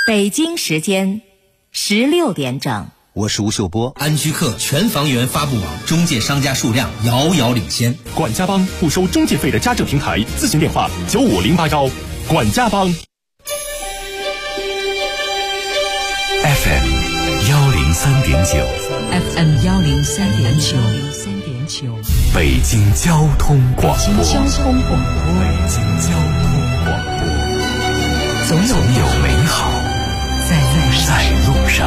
北京时间16点整。 我是吴秀波。 安居客全房源发布网中介商家数量遥遥领先。 管家帮不收中介费的家政平台，咨询电话95081。管家帮。 FM 103.9 FM 103.9 北京交通广播。 北京交通广播，总有美好在路上。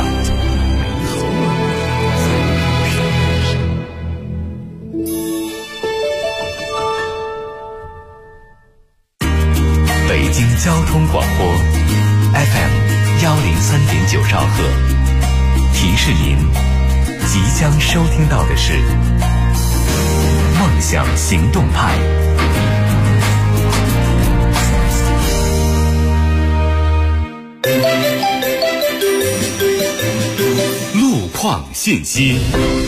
北京交通广播 FM 103.9兆赫，提示您即将收听到的是梦想行动派。 路况信息。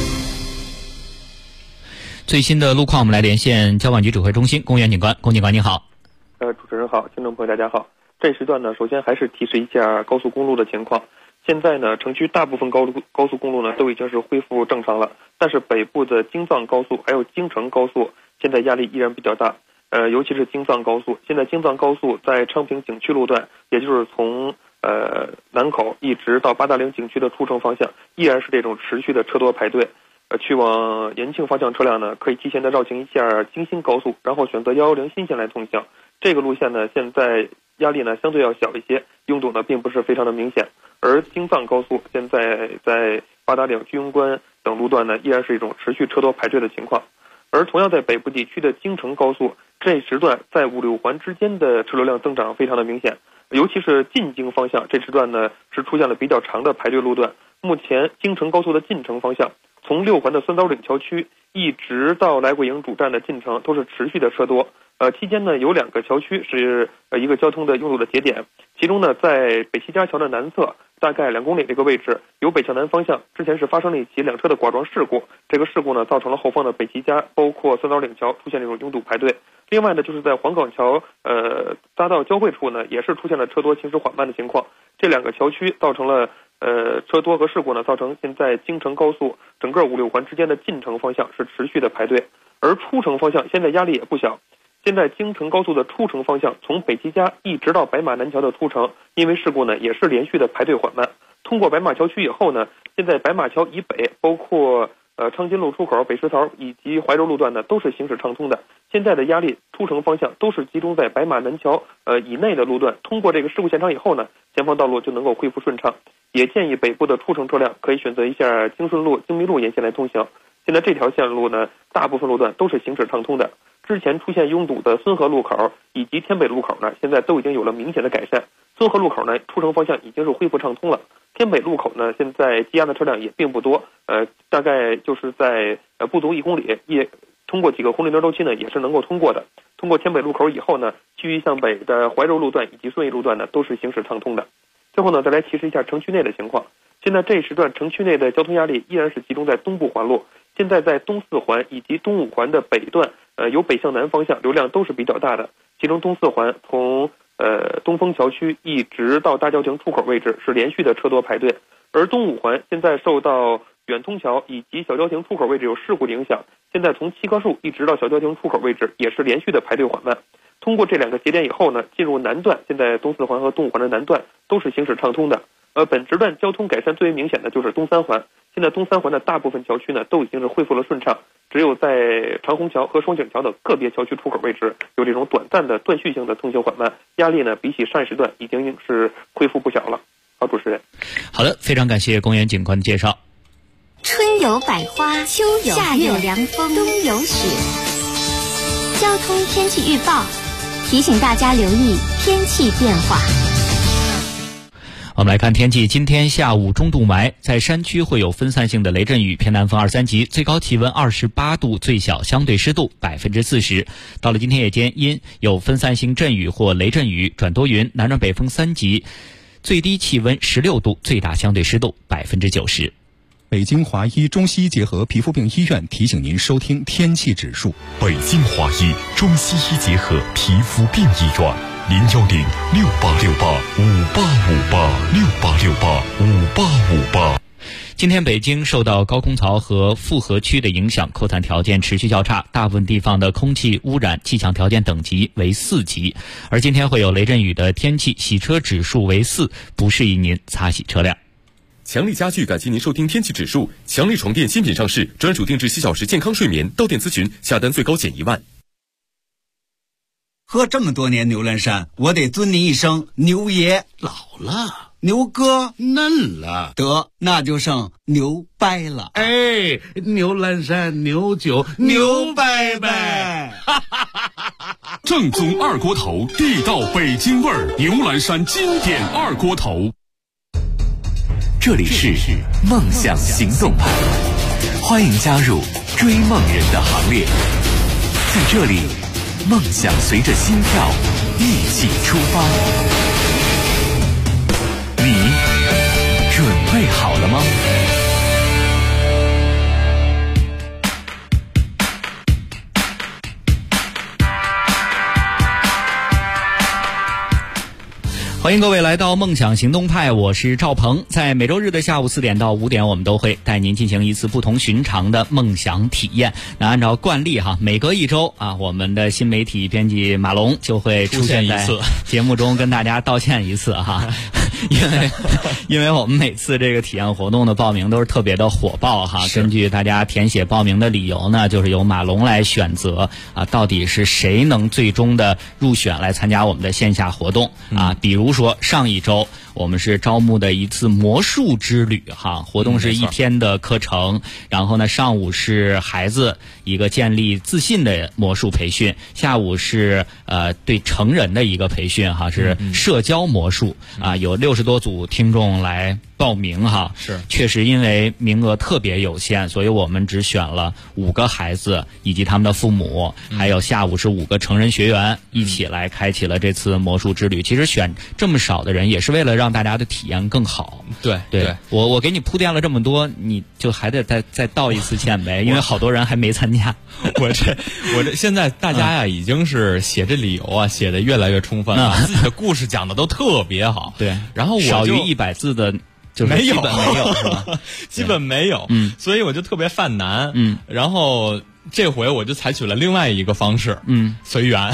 最新的路况，我们来连线交管局指挥中心龚元警官。龚警官您好。 主持人好，听众朋友大家好。这时段呢，首先还是提示一下高速公路的情况。现在呢，城区大部分高速公路呢都已经是恢复正常了，但是北部的京藏高速还有京承高速现在压力依然比较大。尤其是京藏高速，现在京藏高速在昌平景区路段，也就是从南口一直到八达岭景区的出城方向，依然是这种持续的车多排队。去往延庆方向车辆呢，可以提前的绕行一下京新高速，然后选择110新线来通行。这个路线呢，现在压力呢相对要小一些，拥堵呢并不是非常的明显。而京藏高速现在在八达岭、居庸关等路段呢，依然是一种持续车多排队的情况。而同样在北部地区的京承高速这时段，在5、6环之间的车流量增长非常的明显，尤其是进京方向这时段呢是出现了比较长的排队路段。目前京承高速的进城方向，从6环的酸枣岭桥区一直到来桂营主站的进城都是持续的车多。期间呢有2个桥区是一个交通的拥堵的节点，其中呢在北齐家桥的南侧大概2公里这个位置，由北向南方向之前是发生了一起2车的剐撞事故，这个事故呢造成了后方的北齐家包括酸枣岭桥出现这种拥堵排队。另外呢就是在黄岗桥匝道交汇处呢也是出现了车多行驶缓慢的情况，这2个桥区造成了车多和事故呢，造成现在京承高速整个5、6环之间的进城方向是持续的排队，而出城方向现在压力也不小。现在京承高速的出城方向，从北齐家一直到白马南桥的出城，因为事故呢也是连续的排队缓慢。通过白马桥区以后呢，现在白马桥以北，包括昌金路出口、北石槽以及怀柔路段呢，都是行驶畅通的。现在的压力出城方向都是集中在白马南桥以内的路段。通过这个事故现场以后呢，前方道路就能够恢复顺畅。也建议北部的出城车辆可以选择一下京顺路、京密路沿线来通行。现在这条线路呢，大部分路段都是行驶畅通的。之前出现拥堵的孙河路口以及天北路口呢，现在都已经有了明显的改善。孙河路口呢，出城方向已经是恢复畅通了。天北路口呢，现在积压的车辆也并不多，大概就是在不足1公里，也通过几个红绿灯周期呢，也是能够通过的。通过天北路口以后呢，其余向北的怀柔路段以及顺义路段呢，都是行驶畅通的。最后呢，再来提示一下城区内的情况。现在这时段城区内的交通压力依然是集中在东部环路。现在在东4环以及东5环的北段，由北向南方向流量都是比较大的。其中东4环从东风桥区一直到大郊亭出口位置是连续的车多排队，而东5环现在受到远通桥以及小郊亭出口位置有事故的影响，现在从七棵树一直到小郊亭出口位置也是连续的排队缓慢。通过这2个节点以后呢，进入南段，现在东4环和东5环的南段都是行驶畅通的。本时段交通改善最为明显的就是东3环，现在东3环的大部分桥区呢都已经是恢复了顺畅，只有在长虹桥和双井桥的个别桥区出口位置有这种短暂的断续性的通行缓慢，压力呢比起上一时段已经是恢复不小了。好，主持人。 好的，非常感谢龚元警官的介绍。 春有百花，秋有夏有凉风，冬有雪。交通天气预报提醒大家留意天气变化。 我们来看天气，今天下午中度霾，在山区会有分散性的雷阵雨，偏南风2、3级，最高气温28度，最小相对湿度40%。到了今天夜间，因有分散性阵雨或雷阵雨转多云，南转北风3级，最低气温16度，最大相对湿度90%。 北京华医中西医结合皮肤病医院提醒您收听天气指数。 北京华医中西医结合皮肤病医院 010686858685868 今天北京受到高空槽和复合区的影响，扩散条件持续较差，大部分地方的空气污染气象条件等级为4级。而今天会有雷阵雨的天气，洗车指数为4，不适宜您擦洗车辆。 强力家具感谢您收听天气指数。强力床垫新品上市，专属定制7小时健康睡眠，到店咨询，下单最高减1万。 喝这么多年牛栏山，我得尊您一声牛爷。 老了， 牛哥嫩了， 得那就剩牛掰了。 哎，牛栏山牛酒牛掰掰， 正宗二锅头，地道北京味儿，牛栏山经典二锅头。 这里是梦想行动派，欢迎加入追梦人的行列。在这里，梦想随着心跳一起出发。你准备好了吗？ 欢迎各位来到梦想行动派，我是赵鹏。在每周日的下午4点到5点，我们都会带您进行一次不同寻常的梦想体验。那按照惯例每隔1周我们的新媒体编辑马龙就会出现在节目中跟大家道歉一次因为我们每次这个体验活动的报名都是特别的火爆根据大家填写报名的理由呢，就是由马龙来选择到底是谁能最终的入选来参加我们的线下活动比如说上一周我们是招募的一次魔术之旅活动是1天的课程，然后呢上午是孩子一个建立自信的魔术培训，下午是对成人的一个培训是社交魔术有60多组听众来报名是确实因为名额特别有限，所以我们只选了5个孩子以及他们的父母，还有下午是5个成人学员一起来开启了这次魔术之旅。其实选这么少的人也是为了让大家的体验更好。 对， 我给你铺垫了这么多，你就还得再道一次歉呗，因为好多人还没参加。 我这现在大家呀已经是写这理由写得越来越充分了，自己的故事讲的都特别好。 对， 然后我少于100字的就是基本没有是吧？ 基本没有，所以我就特别犯难。然后这回我就采取了另外一个方式，随缘。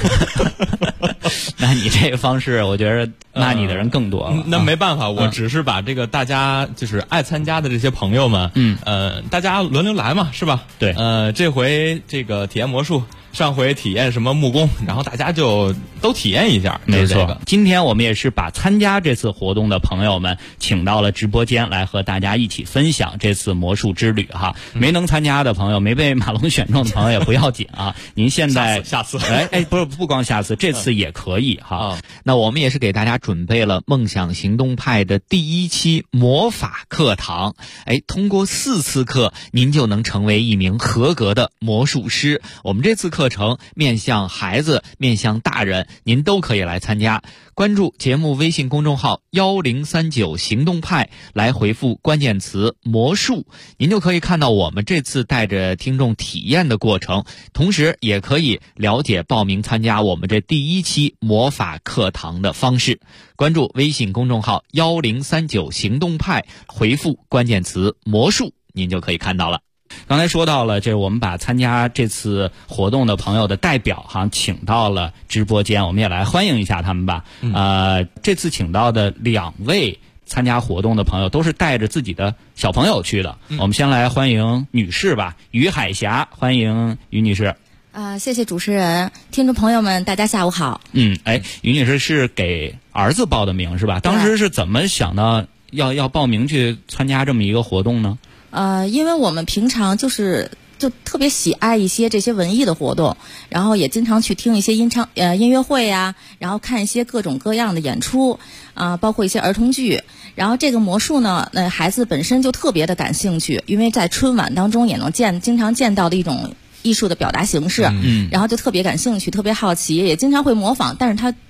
那你这个方式，我觉得骂你的人更多了。 那没办法，我只是把这个大家就是爱参加的这些朋友们，大家轮流来嘛，是吧？ 对， 这回这个体验魔术。上回体验什么木工，然后大家就都体验一下。 没错，今天我们也是把参加这次活动的朋友们请到了直播间来和大家一起分享这次魔术之旅没能参加的朋友，没被马龙选中的朋友也不要紧您现在下次不光下次，这次也可以那我们也是给大家准备了梦想行动派的第1期魔法课堂。通过4次课，您就能成为一名合格的魔术师。我们这次课程面向孩子，面向大人，您都可以来参加。关注节目微信公众号1039行动派，来回复关键词魔术，您就可以看到我们这次带着听众体验的过程，同时也可以了解报名参加我们这第1期魔法课堂的方式。关注微信公众号1039行动派，回复关键词魔术，您就可以看到了。刚才说到了，这我们把参加这次活动的朋友的代表请到了直播间，我们也来欢迎一下他们吧。这次请到的2位参加活动的朋友都是带着自己的小朋友去的。我们先来欢迎女士吧，于海霞，欢迎于女士。 谢谢主持人，听众朋友们，大家下午好。 于女士是给儿子报的名是吧？当时是怎么想到要报名去参加这么一个活动呢？ 因为我们平常就特别喜爱一些这些文艺的活动，然后也经常去听一些音乐会呀，然后看一些各种各样的演出包括一些儿童剧。然后这个魔术呢，孩子本身就特别的感兴趣，因为在春晚当中也能经常见到的一种艺术的表达形式，然后就特别感兴趣，特别好奇，也经常会模仿，但是他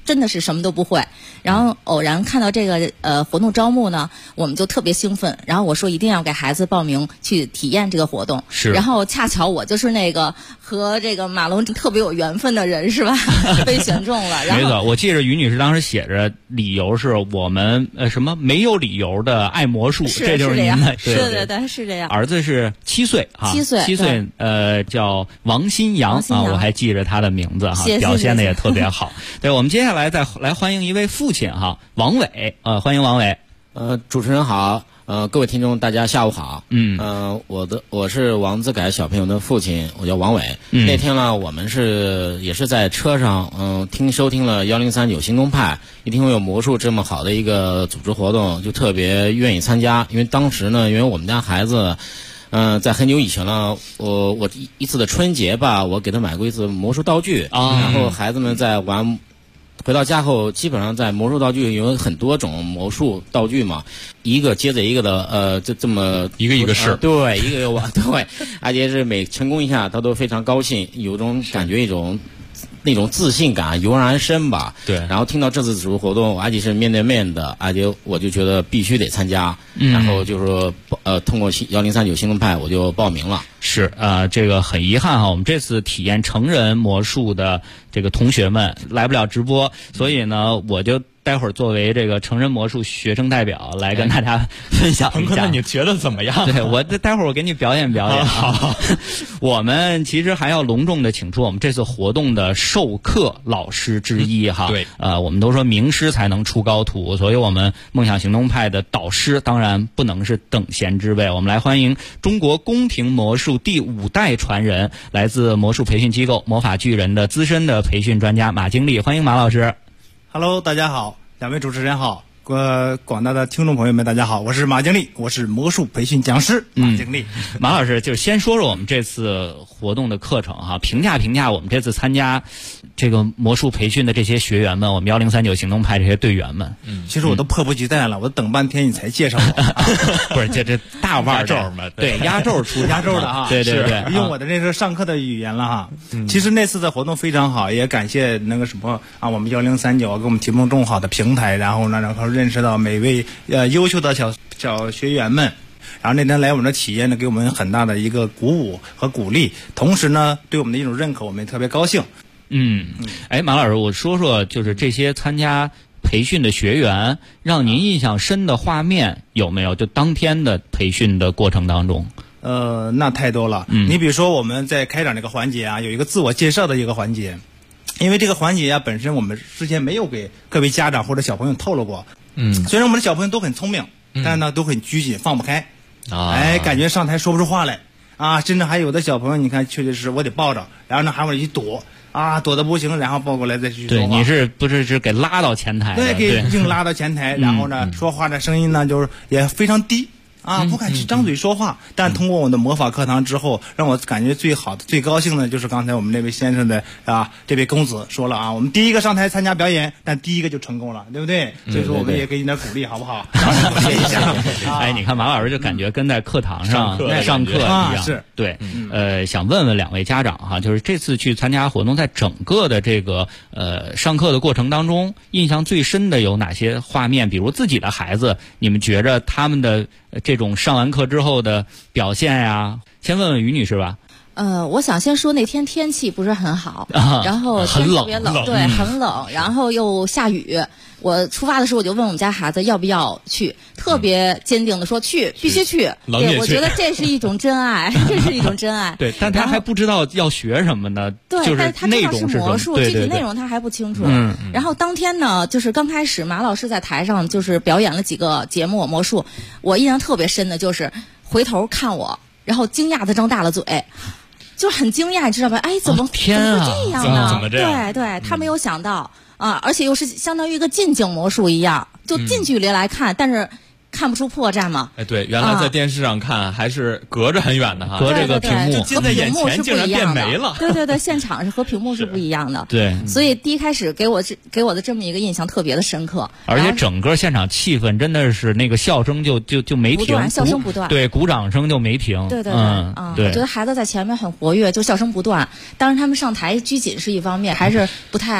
真的是什么都不会。然后偶然看到这个活动招募呢，我们就特别兴奋。然后我说一定要给孩子报名去体验这个活动。 是。 然后恰巧我就是那个和这个马龙特别有缘分的人，是吧？被选中了。然后没错，我记着于女士当时写着理由是我们什么没有理由的爱魔术，这就是您的。 对，是这样。 儿子是7岁哈，7岁叫王新阳啊，我还记着他的名字哈，表现的也特别好。对，我们接下来再来欢迎一位父亲哈，王伟欢迎王伟。 主持人好，各位听众大家下午好。我是王自改小朋友的父亲，我叫王伟。那天呢，我们也是在车上收听了1039行动派，一听有魔术这么好的一个组织活动，就特别愿意参加。因为当时呢，因为我们家孩子在很久以前了，我一次的春节吧，我给他买过一次魔术道具然后孩子们在玩。回到家后，基本上在魔术道具有很多种魔术道具嘛，一个接着一个的，这么一个一个试， 对，一个一个玩，对，而且是每成功一下，他都非常高兴，有种感觉，那种自信感油然而生吧。 对。 然后听到这次组织活动，而且是面对面的，而且我就觉得必须得参加。然后就说通过1039行动派，我就报名了。 是这个很遗憾哈，我们这次体验成人魔术的这个同学们来不了直播，所以呢，我就待会儿作为这个成人魔术学生代表来跟大家分享一下。 那你觉得怎么样？ 对，我待会儿我给你表演表演。 好， 我们其实还要隆重的请出我们这次活动的授课老师之一哈。 对， 我们都说名师才能出高徒，所以我们梦想行动派的导师当然不能是等闲之辈。我们来欢迎中国宫廷魔术第5代传人，来自魔术培训机构魔法巨人的资深的培训专家马经理，欢迎马老师。 Hello， 大家好，两位主持人好，广大的听众朋友们，大家好，我是马经理，我是魔术培训讲师马经理。 马老师，就先说说我们这次活动的课程哈，评价我们这次参加这个魔术培训的这些学员们，我们1039行动派这些队员们。 其实我都迫不及待了，我等半天你才介绍我。 不是这大腕咒嘛？ 对，压轴出压轴的哈。 对， 用我的这是上课的语言了哈。其实那次的活动非常好，也感谢那个什么我们1039给我们提供这么好的平台，然后认识到每位优秀的小学员们。然后那天来我们的企业呢，给我们很大的一个鼓舞和鼓励，同时呢，对我们的一种认可，我们也特别高兴。 马老师，我说说就是这些参加培训的学员，让您印象深的画面有没有？就当天的培训的过程当中。 那太多了。你比如说我们在开展这个环节有一个自我介绍的一个环节，因为这个环节本身我们之前没有给各位家长或者小朋友透露过。虽然我们的小朋友都很聪明，但呢都很拘谨，放不开。感觉上台说不出话来甚至还有的小朋友，你看确实是我得抱着，然后呢还往一躲躲得不行，然后抱过来再去说话。 对，你是不是给拉到前台？ 对，给硬拉到前台，然后呢说话的声音呢就是也非常低。不敢去张嘴说话，但通过我的魔法课堂之后，让我感觉最好的、最高兴的就是刚才我们那位先生的这位公子说了我们第一个上台参加表演，但第一个就成功了，对不对？所以说我们也给你点鼓励，好不好？谢一下。 你看马老师就感觉跟在课堂上上课一样。 是对。想问问两位家长哈，就是这次去参加活动，在整个的这个上课的过程当中，印象最深的有哪些画面？比如自己的孩子，你们觉着他们的这种上完课之后的表现呀，先问问于女士吧。 我想先说那天天气不是很好，然后天特别冷，对，很冷，然后又下雨。我出发的时候我就问我们家孩子要不要去，特别坚定的说去，必须去。对，我觉得这是一种真爱，这是一种真爱。 对，但他还不知道要学什么呢？ 对， 就是他知道是魔术，具体内容他还不清楚。然后当天呢，就是刚开始马老师在台上就是表演了几个节目魔术，我印象特别深的就是回头看我，然后惊讶的张大了嘴。就很惊讶，你知道吧？怎么天啊， 怎么这样呢？ 怎么这样？ 对，他没有想到而且又是相当于一个近景魔术一样，就近距离来看，但是看不出破绽嘛。 对，原来在电视上看还是隔着很远的哈， 隔着个屏幕， 就近在眼前竟然变没了。 对，现场是和屏幕是不一样的。 对， 所以第一开始给我的这么一个印象特别的深刻。 而且整个现场气氛真的是那个笑声就没停， 笑声不断， 对，鼓掌声就没停。 对， 对， 我觉得孩子在前面很活跃，就笑声不断。当然他们上台拘谨是一方面，还是不太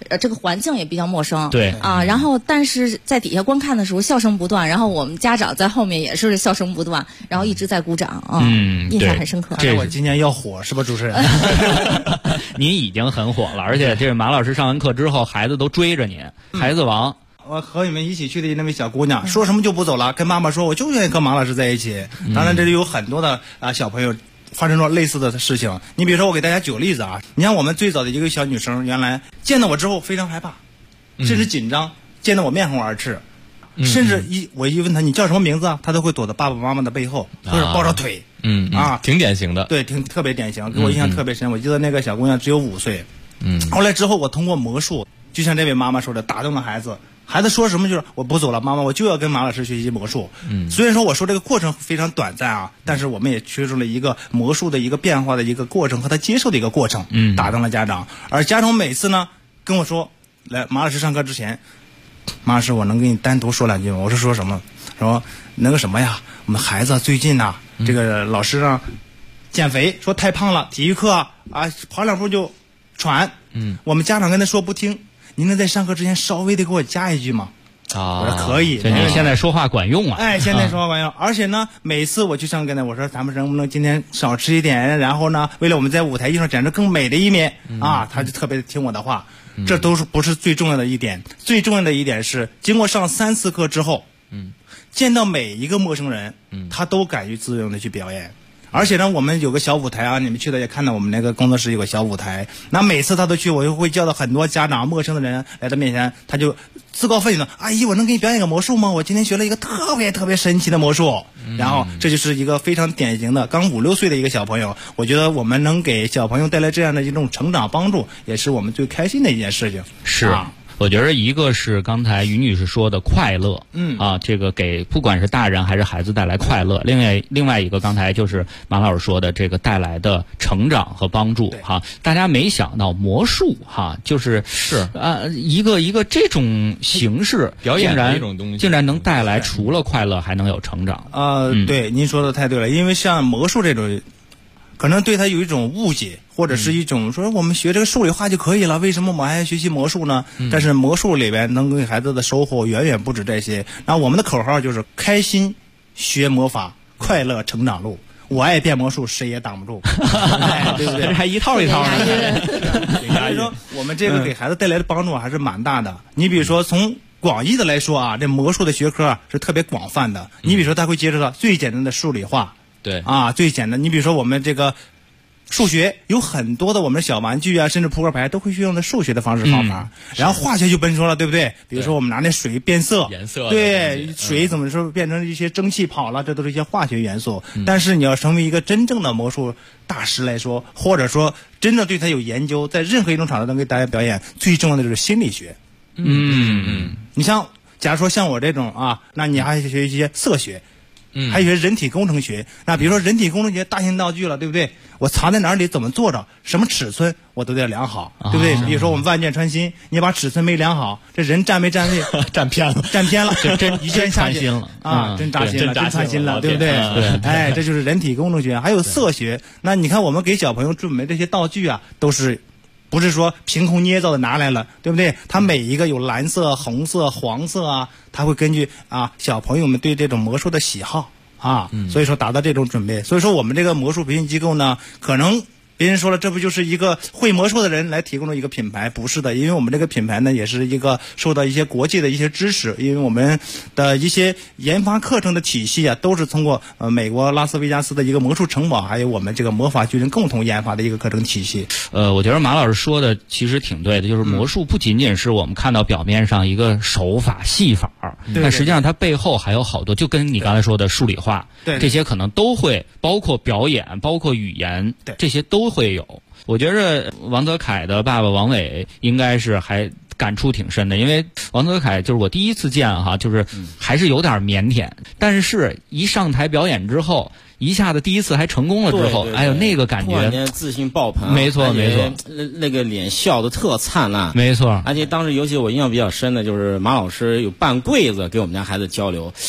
这个环境也比较陌生。 对啊，然后但是在底下观看的时候笑声不断，然后我们家长在后面也是笑声不断，然后一直在鼓掌啊，印象很深刻。 这我今年要火是吧，主持人？ 您已经很火了，而且这马老师上完课之后，孩子都追着您，孩子王。 我和你们一起去的那位小姑娘，说什么就不走了，跟妈妈说我就愿意跟马老师在一起。当然，这里有很多的小朋友发生了类似的事情。你比如说，我给大家举个例子啊，你看我们最早的一个小女生，原来见到我之后非常害怕，甚至紧张，见到我面红耳赤，甚至我一问她你叫什么名字啊，她都会躲到爸爸妈妈的背后，或者抱着腿。 挺典型的。 对，特别典型，给我印象特别深。我记得那个小姑娘只有5岁。后来之后，我通过魔术，就像这位妈妈说的，打动了孩子。孩子说什么就是我不走了，妈妈，我就要跟马老师学习魔术。虽然说我说这个过程非常短暂啊，但是我们也缺出了一个魔术的一个变化的一个过程和他接受的一个过程，打动了家长。而家长每次呢跟我说，来马老师上课之前，马老师我能跟你单独说2句吗？我是说什么？说那个什么呀，我们孩子最近呐，这个老师呢减肥，说太胖了，体育课啊跑2步就喘。我们家长跟他说不听。您能在上课之前稍微的给我加一句吗？我说可以。 你现在说话管用啊！ 现在说话管用。而且呢，每次我去上课呢，我说咱们能不能今天少吃一点，然后呢，为了我们在舞台艺术上展示更美的一面他就特别听我的话。这都是不是最重要的一点？最重要的一点是，经过上3次课之后，见到每一个陌生人，他都敢于自由的去表演。而且呢，我们有个小舞台啊，你们去的也看到我们那个工作室有个小舞台。那每次他都去，我就会叫到很多家长、陌生的人来到面前，他就自告奋勇的：“阿姨，我能给你表演个魔术吗？我今天学了一个特别特别神奇的魔术。”然后这就是一个非常典型的刚5、6岁的一个小朋友。我觉得我们能给小朋友带来这样的一种成长帮助，也是我们最开心的一件事情。 是。我觉得一个是刚才于女士说的快乐，这个给不管是大人还是孩子带来快乐。另外一个刚才就是马老师说的这个带来的成长和帮助哈。大家没想到魔术哈，就是一个这种形式表演的一种东西， 竟然能带来除了快乐还能有成长。 对，您说的太对了，因为像魔术这种。可能对他有一种误解，或者是一种说我们学这个数理化就可以了，为什么我们还要学习魔术呢？但是魔术里边能给孩子的收获远远不止这些。那我们的口号就是开心学魔法，快乐成长路。我爱变魔术，谁也挡不住，对不对？ 还一套一套的。所以说，我们这个给孩子带来的帮助还是蛮大的。你比如说，从广义的来说啊，这魔术的学科是特别广泛的。你比如说，他会接触到最简单的数理化。 对最简单。你比如说我们这个数学有很多的我们的小玩具啊，甚至扑克牌都会用的数学的方法。然后化学就甭说了，对不对？比如说我们拿那水变色， 颜色， 对，水怎么说变成一些蒸汽跑了，这都是一些化学元素。但是你要成为一个真正的魔术大师来说，或者说真的对他有研究，在任何一种场合能给大家表演，最重要的就是心理学。你像假如说像我这种那你还学一些色学。还有人体工程学，那比如说人体工程学大型道具了，对不对？我藏在哪里，怎么做着，什么尺寸我都得量好，对不对？比如说我们万箭穿心，你把尺寸没量好，这人站没站位， 站偏了， 真一箭穿心了真扎心了，真穿心了，对不对？这就是人体工程学。还有色学，那你看我们给小朋友准备这些道具都是。不是说凭空捏造的拿来了，对不对？它每一个有蓝色、红色、黄色它会根据小朋友们对这种魔术的喜好所以说达到这种准备。所以说我们这个魔术培训机构呢，可能别人说了，这不就是一个会魔术的人来提供的一个品牌？不是的，因为我们这个品牌呢，也是一个受到一些国际的一些支持，因为我们的一些研发课程的体系都是通过美国拉斯维加斯的一个魔术城堡，还有我们这个魔法巨人共同研发的一个课程体系。 我觉得马老师说的其实挺对的，就是魔术不仅仅是我们看到表面上一个手法戏法，但实际上它背后还有好多，就跟你刚才说的数理化，这些可能都会，包括表演，包括语言，这些都会有。我觉着王泽凯的爸爸王伟应该是还感触挺深的，因为王泽凯就是我第一次见就是还是有点腼腆，但是一上台表演之后，一下子第一次还成功了之后，哎呦那个感觉， 突然间自信爆棚， 没错， 那个脸笑得特灿烂， 没错。 而且当时尤其我印象比较深的就是马老师有半柜子给我们家孩子交流，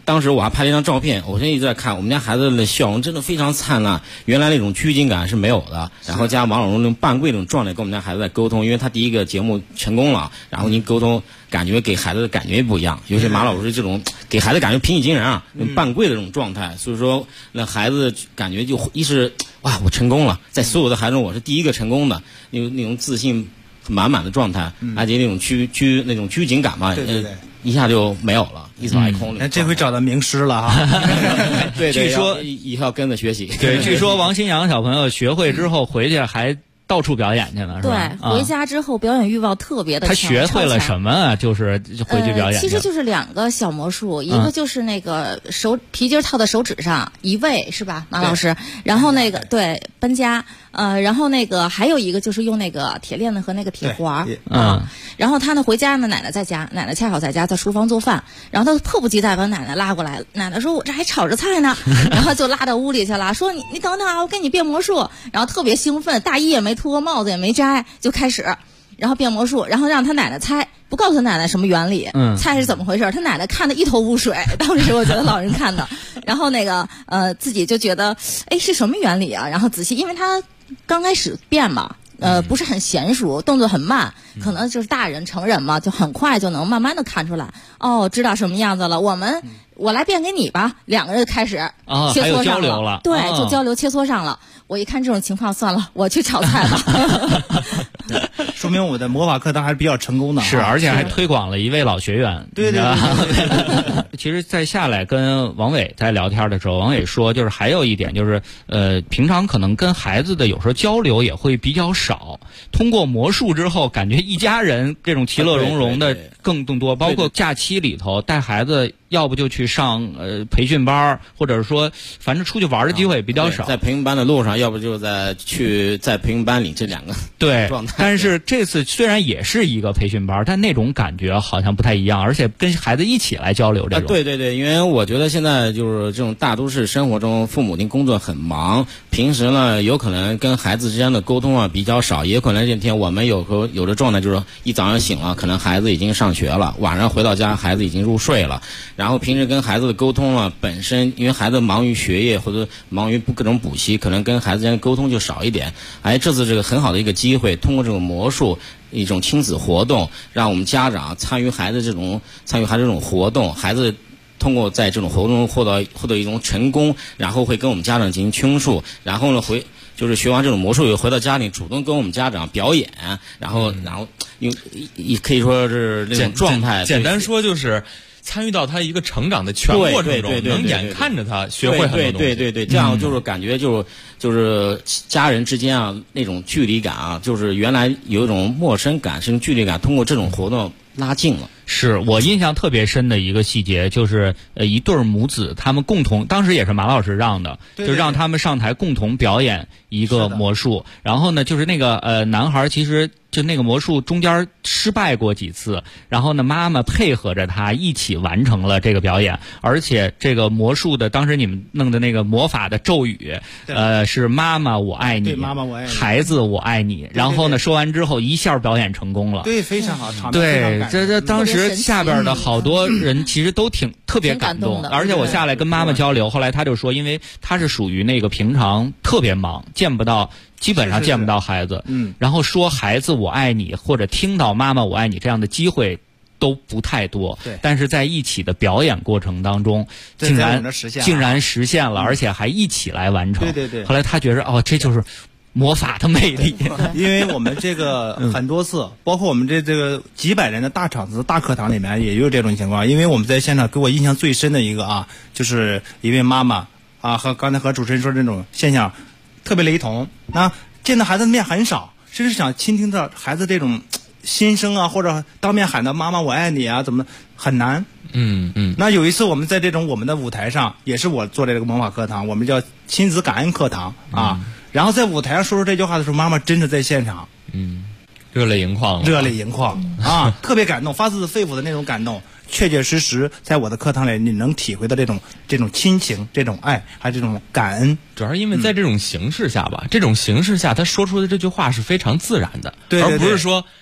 当时我还拍了一张照片，我现在一直在看，我们家孩子的笑容真的非常灿烂，原来那种拘谨感是没有的。然后加王老师那种半跪那种状态跟我们家孩子在沟通，因为他第一个节目成功了，然后您沟通感觉给孩子的感觉不一样，尤其马老师这种给孩子感觉平易近人啊，半跪的这种状态，所以说那孩子感觉就一是哇我成功了，在所有的孩子中我是第一个成功的，那种自信满满的状态，而且那种那种拘谨感嘛， 对， 一下就没有了，一扫而空。 这回找到名师了哈。 对， 据说以后要跟着学习。 对，据说王新阳小朋友学会之后回去还到处表演去了，是吧？ 对，回家之后表演欲望特别的强。 他学会了什么啊？就是回去表演。 其实就是2个小魔术，一个就是那个皮筋套在手指上移位，是吧，马老师？然后那个对搬家，然后那个还有一个就是用那个铁链子和那个铁环，然后他呢回家呢，奶奶在家，奶奶恰好在家在厨房做饭，然后他迫不及待把奶奶拉过来，奶奶说我这还炒着菜呢，然后就拉到屋里去了，说你等等啊，我给你变魔术，然后特别兴奋，大衣也没脱，帽子也没摘，就开始，然后变魔术，然后让他奶奶猜，不告诉他奶奶什么原理，猜是怎么回事，他奶奶看得一头雾水，当时我觉得老人看的，然后那个自己就觉得哎是什么原理啊，然后仔细，因为他刚开始变嘛。不是很娴熟，动作很慢，可能就是大人成人嘛，就很快就能慢慢的看出来，哦，知道什么样子了。我来变给你吧，2个人开始切磋上了，对，就交流切磋上了。我一看这种情况，算了，我去炒菜吧。 说明我的魔法课堂还是比较成功的， 是，而且还推广了一位老学员。 对。 其实，在下来跟王伟在聊天的时候，王伟说，就是还有一点就是，平常可能跟孩子的有时候交流也会比较少。通过魔术之后，感觉一家人这种其乐融融的更多，包括假期里头带孩子。要不就去上培训班，或者说反正出去玩的机会也比较少。 在培训班的路上，要不就在培训班里，这2个对状态。 但是这次虽然也是一个培训班，但那种感觉好像不太一样，而且跟孩子一起来交流这种。 对，因为我觉得现在就是这种大都市生活中，父母亲工作很忙，平时呢有可能跟孩子之间的沟通比较少，也可能这天我们有的状态就是一早上醒了，可能孩子已经上学了，晚上回到家孩子已经入睡了。然后平时跟孩子的沟通本身因为孩子忙于学业或者忙于各种补习，可能跟孩子之间沟通就少一点。这次这个很好的一个机会，通过这种魔术一种亲子活动，让我们家长参与孩子这种活动，孩子通过在这种活动中获得一种成功，然后会跟我们家长进行倾诉，然后呢就是学完这种魔术以后回到家里主动跟我们家长表演，然后也可以说是那种状态。 简单说就是参与到他一个成长的全过程中，能眼看着他学会很多东西。 对，这样就是感觉就是家人之间那种距离感就是原来有一种陌生感，这种距离感通过这种活动拉近了。 是我印象特别深的一个细节，就是一对母子，他们共同，当时也是马老师让的，就让他们上台共同表演一个魔术。然后呢，就是那个男孩其实就那个魔术中间失败过几次，然后呢妈妈配合着他一起完成了这个表演，而且这个魔术的当时你们弄的那个魔法的咒语，是妈妈我爱你， 妈妈我爱你， 孩子我爱你。然后呢说完之后一下表演成功了， 对，非常好，场面对，这当时下边的好多人其实都特别感动，而且我下来跟妈妈交流，后来他就说，因为他是属于那个平常特别忙，基本上见不到孩子，然后说孩子我爱你或者听到妈妈我爱你这样的机会都不太多，但是在一起的表演过程当中竟然实现了，而且还一起来完成。 对， 后来他觉得这就是魔法的魅力。 因为我们这个很多次包括我们这个几百人的大场子大课堂里面也有这种情况。因为我们在现场给我印象最深的一个就是一位妈妈和刚才和主持人说这种现象特别雷同，见到孩子的面很少，甚至想倾听到孩子这种心声或者当面喊到妈妈我爱你怎么很难。那有一次我们在我们的舞台上，也是我做的这个魔法课堂，我们叫亲子感恩课堂然后在舞台上说出这句话的时候，妈妈真的在现场热泪盈眶特别感动，发自肺腑的那种感动，确确实实在我的课堂里你能体会到这种亲情，这种爱，还有这种感恩。 主要是因为在这种形式下吧，这种形式下他说出的这句话是非常自然的， 对， 而不是说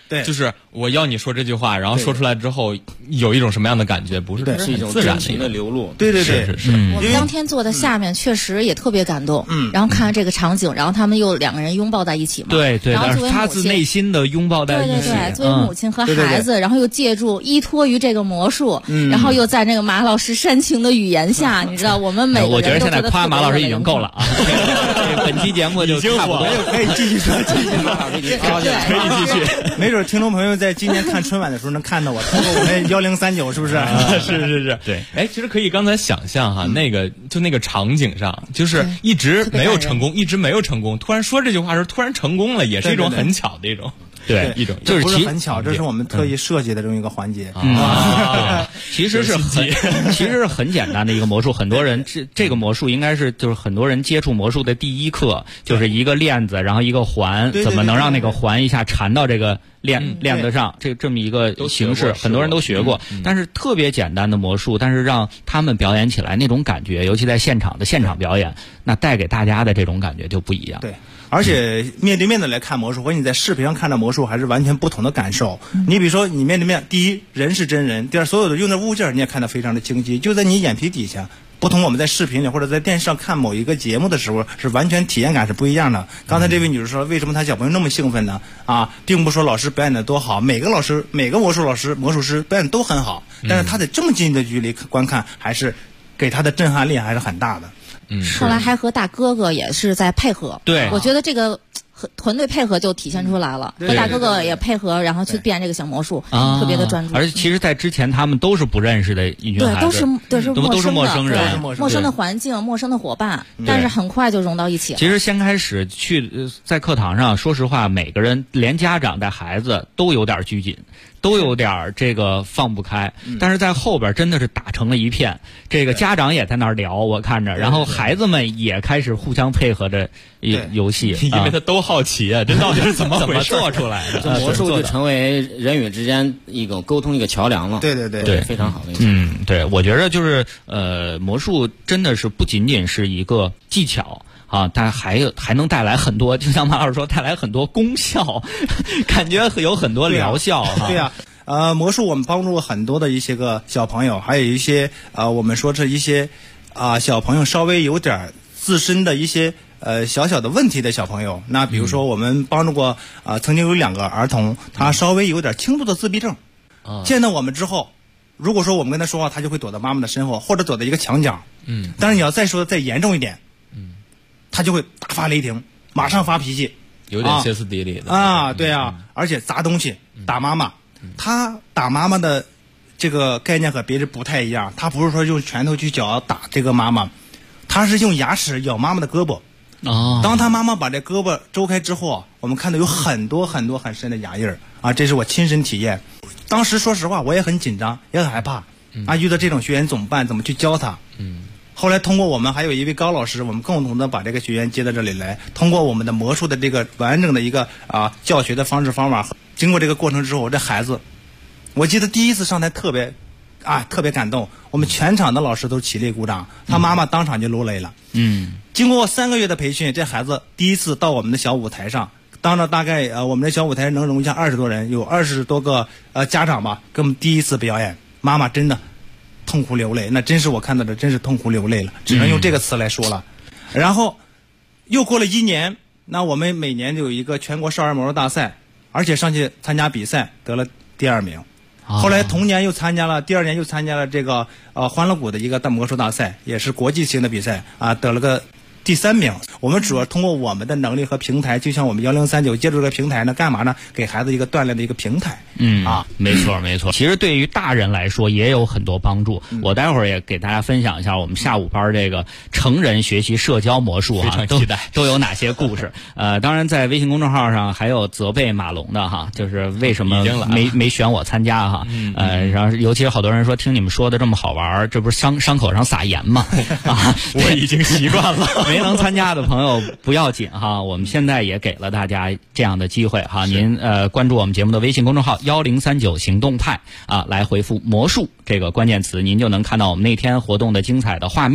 对， 就是我要你说这句话，然后说出来之后有一种什么样的感觉？不是， 是一种自然的流露。 对， 是。 我们当天坐在下面，确实也特别感动。然后看到这个场景，然后他们又2个人拥抱在一起嘛。 对， 然后作为发自内心的拥抱在一起。 对，作为母亲和孩子，然后又借助依托于这个魔术，然后又在那个马老师煽情的语言下，你知道，我们每个人我觉得现在夸马老师已经够了啊。本期节目就差不多， 可以继续说， 可以继续。 没准听众朋友在今年看春晚的时候能看到我，通过我们1039，是不是？ 是。对，其实可以刚才想象哈，那个场景上，就是一直没有成功，突然说这句话的时候突然成功了，也是一种很巧的一种。 对， 一种就是不是很巧，这是我们特意设计的这么一个环节其实是很简单的一个魔术。很多人这个魔术应该是就是很多人接触魔术的第一课，就是一个链子，然后一个环，怎么能让那个环一下缠到这个链子上，这么一个形式，很多人都学过。但是特别简单的魔术，但是让他们表演起来那种感觉，尤其在现场表演，那带给大家的这种感觉就不一样。 对。而且面对面的来看魔术和你在视频上看的魔术还是完全不同的感受。你比如说你面对面，第一人是真人，第二所有的用的物件你也看得非常的清晰，就在你眼皮底下。不同我们在视频里或者在电视上看某一个节目的时候，是完全体验感是不一样的。刚才这位女士说，为什么她小朋友那么兴奋呢？并不说老师表演的多好，每个魔术师表演都很好，但是他的这么近的距离观看，还是给他的震撼力还是很大的。 后来还和大哥哥也是在配合， 对， 我觉得这个团队配合就体现出来了，和大哥哥也配合，然后去变这个小魔术，特别的专注。 而且其实，在之前他们都是不认识的一群孩子， 都是陌生人， 陌生的环境，陌生的伙伴，但是很快就融到一起了。 其实先开始在课堂上，说实话，每个人连家长带孩子都有点拘谨。都有点这个放不开，但是在后边真的是打成了一片。这个家长也在那儿聊，我看着，然后孩子们也开始互相配合着游戏， 因为他都好奇啊，这到底是怎么做出来的？ 魔术就成为人与之间一种沟通一个桥梁了。 对， 非常好的。 对，我觉得就是魔术真的是不仅仅是一个技巧。它还能带来很多，就像马老师说，带来很多功效，感觉有很多疗效。 对呀，魔术我们帮助了很多的一些个小朋友，还有一些我们说这一些小朋友稍微有点自身的一些小小的问题的小朋友。那比如说我们帮助过曾经有2个儿童，他稍微有点轻度的自闭症，见到我们之后，如果说我们跟他说话，他就会躲到妈妈的身后，或者躲在一个墙角。但是你要再说再严重一点。他就会大发雷霆，马上发脾气， 有点歇斯底里的对啊，而且砸东西，打妈妈。他打妈妈的这个概念和别人不太一样，他不是说用拳头去脚打这个妈妈，他是用牙齿咬妈妈的胳膊。当他妈妈把这胳膊周开之后，我们看到有很多很多很深的牙印这是我亲身体验。当时说实话我也很紧张，也很害怕遇到这种学员怎么办，怎么去教他。后来通过我们还有一位高老师，我们共同的把这个学员接到这里来，通过我们的魔术的这个完整的一个教学的方式方法，经过这个过程之后，这孩子，我记得第一次上台特别感动，我们全场的老师都起立鼓掌，他妈妈当场就落泪了。经过3个月的培训，这孩子第一次到我们的小舞台上，当着大概我们的小舞台能容下20多人，有20多个家长吧，跟我们第一次表演，妈妈真的痛哭流泪，那真是我看到的，真是痛哭流泪了，只能用这个词来说了。然后又过了1年，那我们每年就有一个全国少儿魔术大赛，而且上去参加比赛得了第2名。后来同年又参加了，第2年又参加了这个欢乐谷的一个大魔术大赛，也是国际性的比赛得了个第3名。我们主要通过我们的能力和平台，就像我们1039接触这个平台呢，干嘛呢？给孩子一个锻炼的一个平台。 没错。其实对于大人来说也有很多帮助。我待会儿也给大家分享一下我们下午班这个成人学习社交魔术非常期待都有哪些故事。当然在微信公众号上还有责备马龙的就是为什么没选我参加然后尤其是好多人说听你们说的这么好玩，这不是伤口上撒盐吗？ 我已经习惯了。 没能参加的朋友不要紧我们现在也给了大家这样的机会您关注我们节目的微信公众号1039行动派来回复魔术这个关键词，您就能看到我们那天活动的精彩的画面。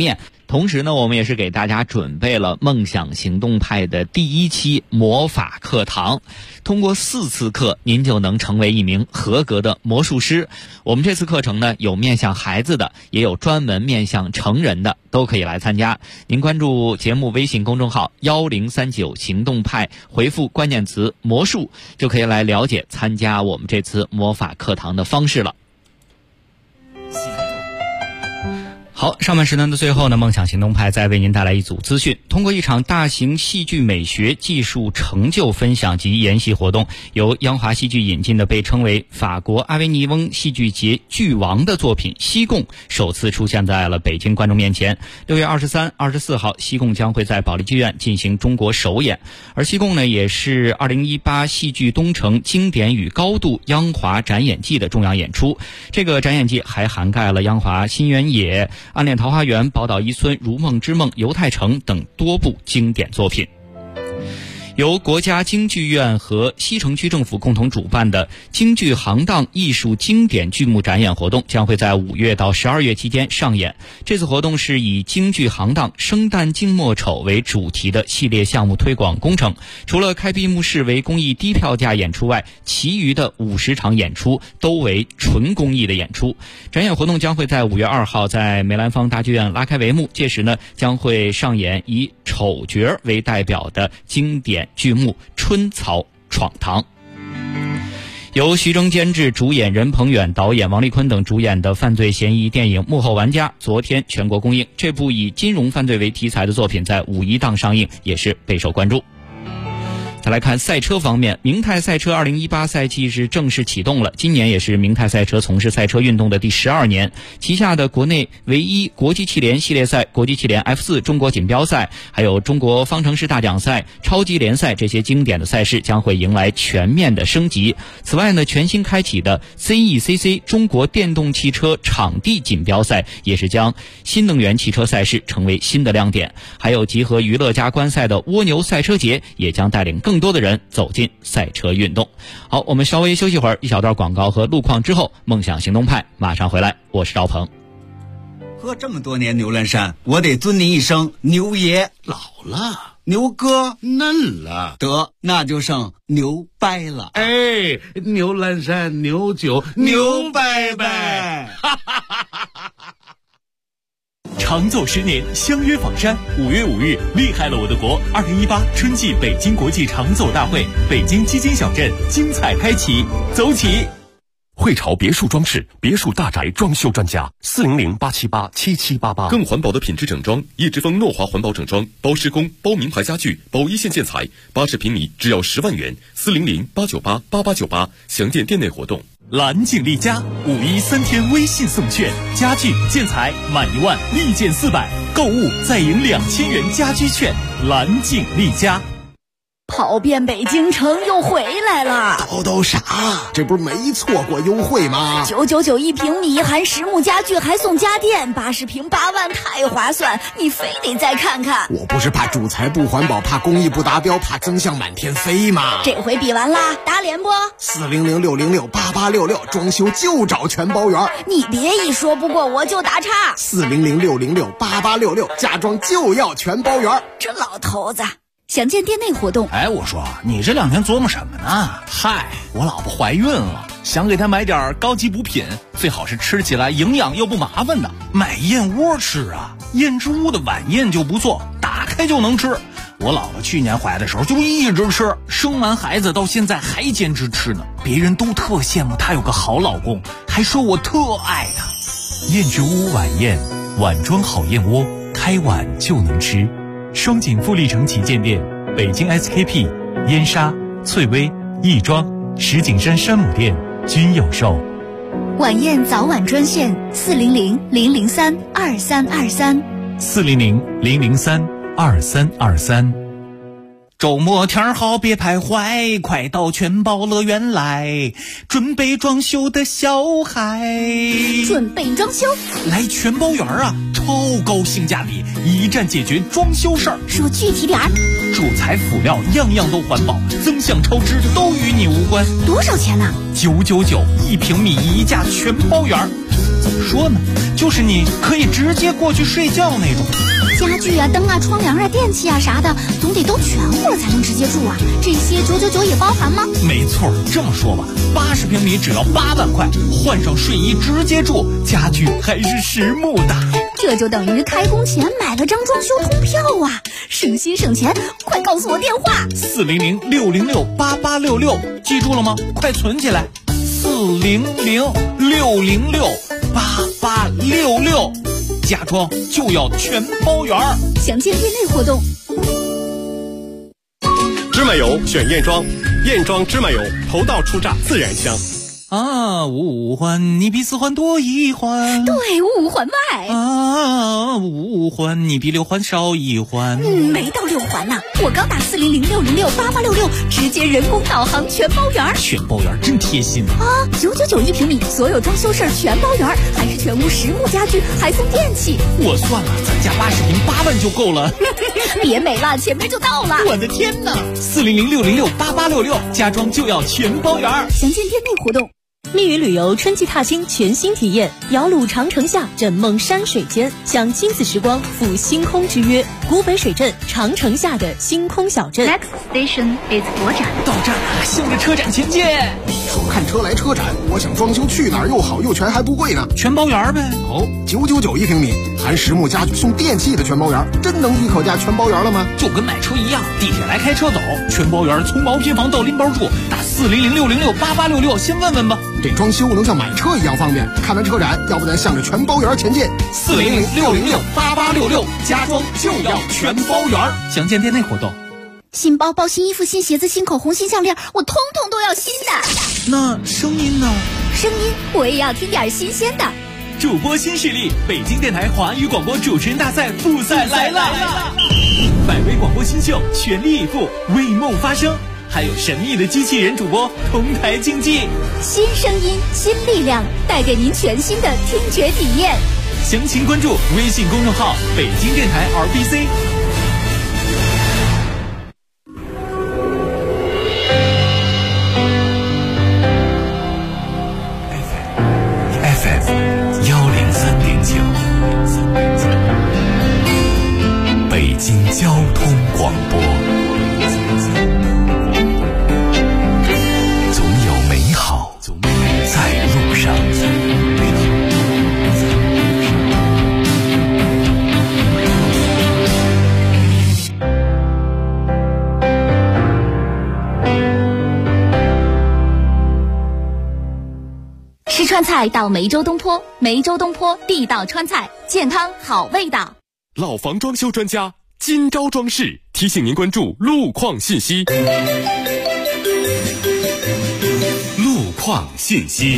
同时呢，我们也是给大家准备了梦想行动派的第1期魔法课堂。通过4次课，您就能成为一名合格的魔术师。我们这次课程呢，有面向孩子的，也有专门面向成人的，都可以来参加。您关注节目微信公众号1039行动派，回复关键词魔术，就可以来了解参加我们这次魔法课堂的方式了。好，上半时段的最后呢，梦想行动派再为您带来一组资讯。通过一场大型戏剧美学技术成就分享及研习活动，由央华戏剧引进的被称为法国阿维尼翁戏剧节剧王的作品《西贡》首次出现在了北京观众面前。6月23、24号，《西贡》将会在保利剧院进行中国首演。而《西贡》呢，也是2018戏剧东城经典与高度央华展演季的重要演出。这个展演季还涵盖了央华新原野、暗恋桃花源、宝岛一村、如梦之梦、犹太城等多部经典作品。由国家京剧院和西城区政府共同主办的京剧行当艺术经典剧目展演活动将会在5月到12月期间上演。这次活动是以京剧行当生旦净末丑为主题的系列项目推广工程。除了开闭幕式为公益低票价演出外，其余的50场演出都为纯公益的演出。展演活动将会在5月2号在梅兰芳大剧院拉开帷幕，届时呢将会上演以丑角为代表的经典剧目《春草闯堂》。由徐峥监制、主演任鹏远、导演王丽坤等主演的犯罪嫌疑电影《幕后玩家》昨天全国公映。这部以金融犯罪为题材的作品在5·1档上映，也是备受关注。再来看赛车方面，明泰赛车2018赛季是正式启动了。今年也是明泰赛车从事赛车运动的第12年，旗下的国内唯一国际汽联系列赛、国际汽联 F4 中国锦标赛，还有中国方程式大奖赛、超级联赛这些经典的赛事将会迎来全面的升级。此外呢，全新开启的 CECC 中国电动汽车场地锦标赛也是将新能源汽车赛事成为新的亮点。还有集合娱乐加观赛的蜗牛赛车节也将带领更多的人走进赛车运动。好，我们稍微休息会儿，一小段广告和路况之后，梦想行动派马上回来。我是赵鹏。 喝这么多年牛栏山，我得尊你一声牛爷。 老了， 牛哥嫩了， 得那就剩牛掰了。 哎，牛栏山牛酒牛掰掰。 长奏10年，相约访山。5月5日，厉害了我的国！2018春季北京国际长奏大会，北京基金小镇精彩开启，走起！ 汇潮别墅装饰，别墅大宅装修专家，400-878-7788。更环保的品质整装，叶之峰诺华环保整装，包施工，包名牌家具，包一线建材，80平米只要10万元，400-898-8898，详见店内活动。 蓝景丽家5·1 3天微信送券，家具建材满1万立减400，购物再赢2000元家居券。蓝景丽家。 跑遍北京城又回来了， 都啥？这不是没错过优惠吗 ？999一平米，含实木家具还送家电，80平8万，太划算！你非得再看看。 我不是怕主材不环保，怕工艺不达标，怕增项满天飞吗？ 这回比完啦，打脸不 ？400-606-8866，装修就找全包圆。 你别一说不过我就打岔。 400-606-8866，家装就要全包圆。 这老头子。详见店内活动。 哎，我说你这2天琢磨什么呢？嗨，我老婆怀孕了，想给她买点高级补品，最好是吃起来营养又不麻烦的。买燕窝吃啊，燕之屋的晚宴就不错，打开就能吃。我老婆去年怀的时候就一直吃，生完孩子到现在还坚持吃呢。别人都特羡慕她有个好老公，还说我特爱她。 燕之屋晚宴，碗装好燕窝，开碗就能吃。双井富力城旗舰店、北京 SKP、燕莎、翠微、亦庄、石景山山姆店均有售。 晚宴早晚专线400-003-2323。 400-003-2323。 周末天好别徘徊，快到全包乐园来，准备装修的小孩。 准备装修来全包园啊，超高性价比，一站解决装修事儿。 说具体点儿。 主材辅料样样都环保，增项超支都与你无关。 多少钱呢 ？999一平米一价全包园。怎么说呢？就是你可以直接过去睡觉那种。 家具啊、灯啊、窗帘啊、电器啊啥的，总得都全乎了才能直接住啊。这些999也包含吗？ 没错，这么说吧，80平米只要8万块，换上睡衣直接住，家具还是实木的。 这就等于开工前买了张装修通票啊，省心省钱！快告诉我电话 400-606-8866，记住了吗？快存起来，400-606-8866，家装就要全包圆。 详见店内活动。 芝麻油选燕庄，燕庄芝麻油头道出榨自然香。 啊，五环你比4环多1环， 对，5环外。 啊，5环你比6环少1环。 没到6环呢，我刚打400-606-8866，直接人工导航全包圆。 全包圆真贴心啊！9991平米，所有装修事儿全包圆，还是全屋实木家具，还送电器。 我算了，咱家80平8万就够了。 别美了，前面就到了。 我的天哪！400-606-8866，家装就要全包圆。 详见店内活动。 密云旅游春季踏青全新体验，摇橹长城下，枕梦山水间，享亲子时光，赴星空之约。古北水镇长城下的星空小镇。 Next station is 国展。 到站了，向着车展前进。 手看车来车展，我想装修去哪儿又好又全还不贵呢？ 全包圆呗。 哦，9991平米，含实木家具送电器的全包圆，真能一口价全包圆了吗？ 就跟买车一样，地铁来开车走，全包圆，从毛坯房到拎包住，打400-606-8866，先问问吧。 这装修能像买车一样方便。看完车展，要不咱向着全包圆前进。 400-606-8866，家装就要全包圆。详见店内活动。 新包包、新衣服、新鞋子、新口红、新项链，我通通都要新的。 那声音呢？ 声音我也要听点新鲜的。 主播新势力，北京电台华语广播主持人大赛复赛来了！100位广播新秀全力以赴，为梦发声。还有神秘的机器人主播同台竞技， 新声音新力量，带给您全新的听觉体验。 详情关注微信公众号北京电台 RBC。 FM 103.9，北京交通广播。在路上。 吃川菜到梅州东坡，梅州东坡地道川菜，健康好味道。 老房装修专家金招装饰提醒您关注路况信息。路况信息。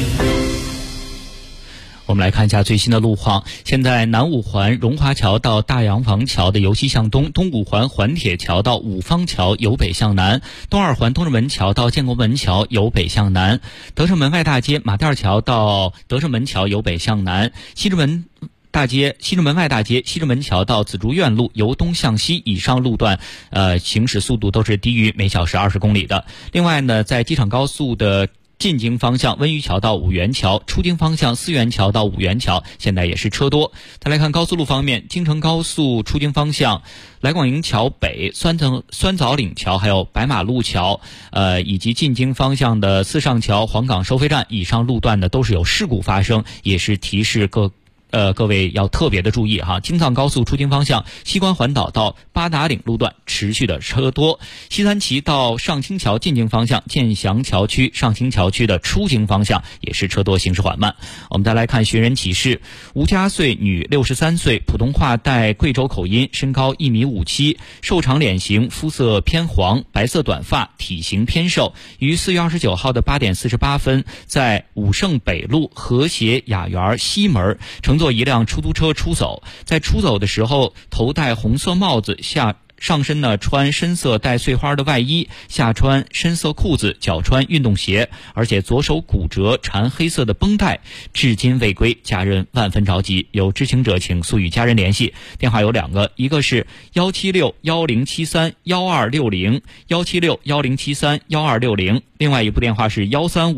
我们来看一下最新的路况。现在南五环荣华桥到大洋房桥的由西向东，东五环环铁桥到五方桥由北向南，东二环东直门桥到建国门桥由北向南，德胜门外大街马甸桥到德胜门桥由北向南，西直门外大街西直门桥到紫竹院路由东向西以上路段行驶速度都是低于每小时20公里的。另外呢，在机场高速的进京方向温榆桥到五元桥，出京方向思源桥到五元桥现在也是车多。再来看高速路方面，京承高速出京方向来广营桥北、酸枣岭桥还有白马路桥以及进京方向的四上桥、黄岗收费站以上路段呢都是有事故发生，也是提示各位要特别的注意哈。京藏高速出京方向西关环岛到八达岭路段持续的车多，西三旗到上清桥进京方向建祥桥区、上清桥区的出京方向也是车多，行驶缓慢。我们再来看寻人启事，吴家穗女63岁，普通话带贵州口音，身高1.57米，瘦长脸型，肤色偏黄，白色短发，体型偏瘦，于4月29号的8点48分在武胜北路和谐雅园西门乘坐一辆出租车出走，在出走的时候头戴红色帽子，上身呢穿深色带碎花的外衣，下穿深色裤子，脚穿运动鞋，而且左手骨折，缠黑色的绷带，至今未归，家人万分着急，有知情者请速与家人联系。电话有2个，一个是176-1073-1260，176-1073-1260。 另外一部电话是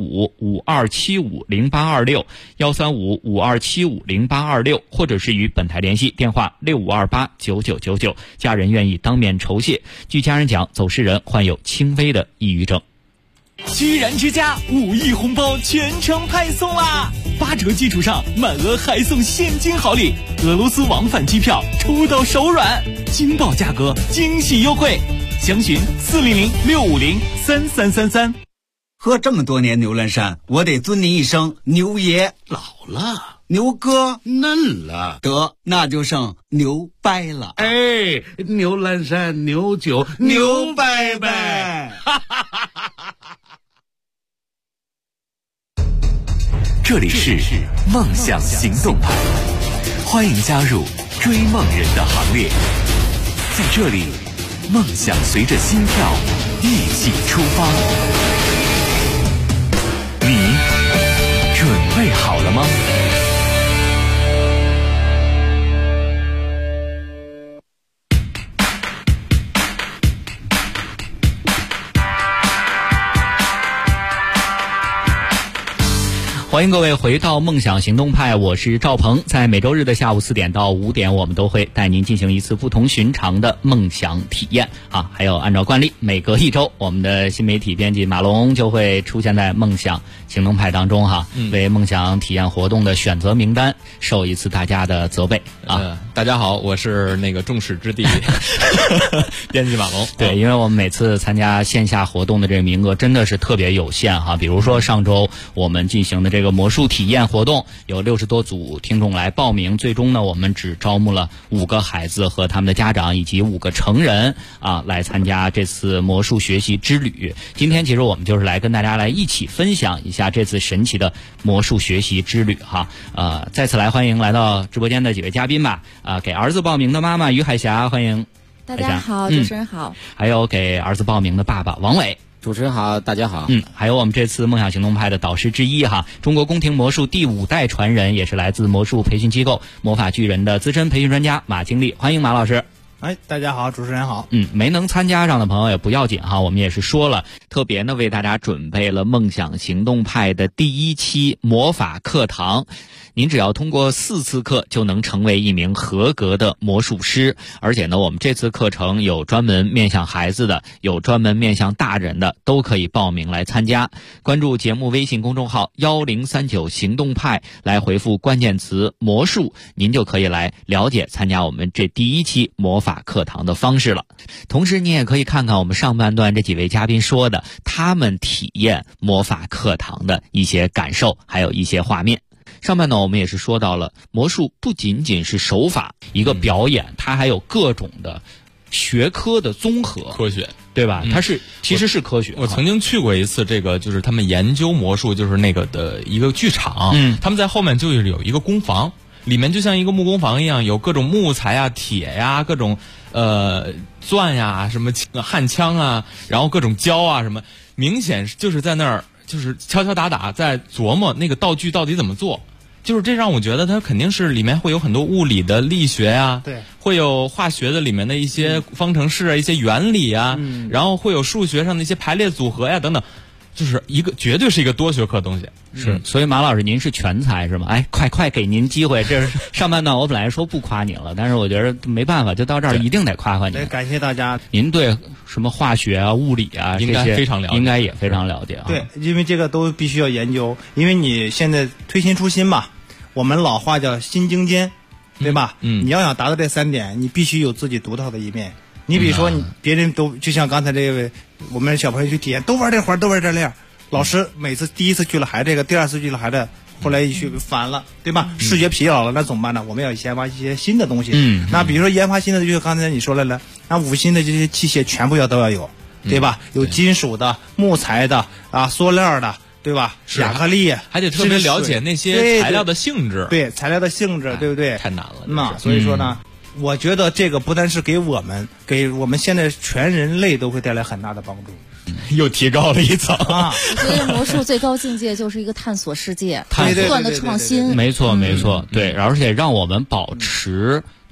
135-5275-0826，135-5275-0826，或者是与本台联系，电话6528-9999，家人愿意当面酬谢。据家人讲，走失人患有轻微的抑郁症。 居然之家5亿红包全程派送啦！8折基础上满额还送现金好礼，俄罗斯往返机票抽到手软，惊爆价格，惊喜优惠，详询400-650-3333。 喝这么多年牛栏山，我得尊您一声牛爷。 老了， 牛哥嫩了， 得那就剩牛掰了。 哎，牛栏山牛酒牛掰掰。 这里是梦想行动派，欢迎加入追梦人的行列。在这里，梦想随着心跳一起出发。你准备好了吗？ 欢迎各位回到梦想行动派，我是赵鹏。在每周日的下午4点到5点，我们都会带您进行一次不同寻常的梦想体验啊！还有按照惯例，每隔1周，我们的新媒体编辑马龙就会出现在梦想行动派当中哈，为梦想体验活动的选择名单受一次大家的责备啊！ 大家好，我是那个众矢之的编辑马龙。 对，因为我们每次参加线下活动的这个名额真的是特别有限哈，比如说上周我们进行的这个魔术体验活动，有60多组听众来报名，最终呢我们只招募了5个孩子和他们的家长以及5个成人啊来参加这次魔术学习之旅。今天其实我们就是来跟大家来一起分享一下这次神奇的魔术学习之旅哈。再次来欢迎来到直播间的几位嘉宾吧。给儿子报名的妈妈于海霞，欢迎。 大家好，主持人好。 还有给儿子报名的爸爸王伟。 主持人好，大家好。 还有我们这次梦想行动派的导师之一哈，中国宫廷魔术第5代传人，也是来自魔术培训机构魔法巨人的资深培训专家马经理，欢迎马老师。 哎，大家好，主持人好。 没能参加上的朋友也不要紧哈，我们也是说了，特别呢为大家准备了梦想行动派的第1期魔法课堂。您只要通过4次课就能成为一名合格的魔术师，而且呢我们这次课程有专门面向孩子的，有专门面向大人的，都可以报名来参加。关注节目微信公众号1039行动派，来回复关键词魔术，您就可以来了解参加我们这第1期魔法课堂的方式了。同时你也可以看看我们上半段这几位嘉宾说的他们体验魔法课堂的一些感受，还有一些画面。上半段我们也是说到了，魔术不仅仅是手法一个表演，它还有各种的学科的综合， 科学， 对吧？它是其实是科学。 我曾经去过一次这个就是他们研究魔术就是那个的一个剧场，他们在后面就是有一个工房，里面就像一个木工房一样，有各种木材啊、铁呀、各种钻呀、什么焊枪啊，然后各种胶啊什么，明显就是在那儿就是敲敲打打在琢磨那个道具到底怎么做。就是这让我觉得它肯定是里面会有很多物理的力学啊， 对， 会有化学的里面的一些方程式啊、一些原理啊，然后会有数学上的一些排列组合呀等等，就是绝对是一个多学科的东西。 是，所以马老师您是全才是吗？哎，快给您机会。这是上半段我本来说不夸你了，但是我觉得没办法，就到这儿一定得夸夸你。 感谢大家。 您对什么化学啊、物理啊应该非常了解， 应该也非常了解啊。 对，因为这个都必须要研究，因为你现在推新出新嘛，我们老话叫新精尖，对吧？你要想达到这3点，你必须有自己独到的一面。你比如说，别人都就像刚才这位我们小朋友去体验，都玩这活儿，都玩这样。老师每次第1次去了还这个，第2次去了还这，后来一去烦了，对吧？视觉疲劳了，那怎么办呢？我们要研发一些新的东西。那比如说研发新的，就是刚才你说来了，那5新的这些器械全部都要有，对吧？有金属的、木材的啊、塑料的，对吧？亚克力， 还得特别了解那些材料的性质。 对，材料的性质，对不对？ 太难了。 所以说呢，我觉得这个不单是给我们现在全人类都会带来很大的帮助。 又提高了一层啊！我觉得魔术最高境界就是一个探索世界，不断的创新。 没错，对，而且让我们保持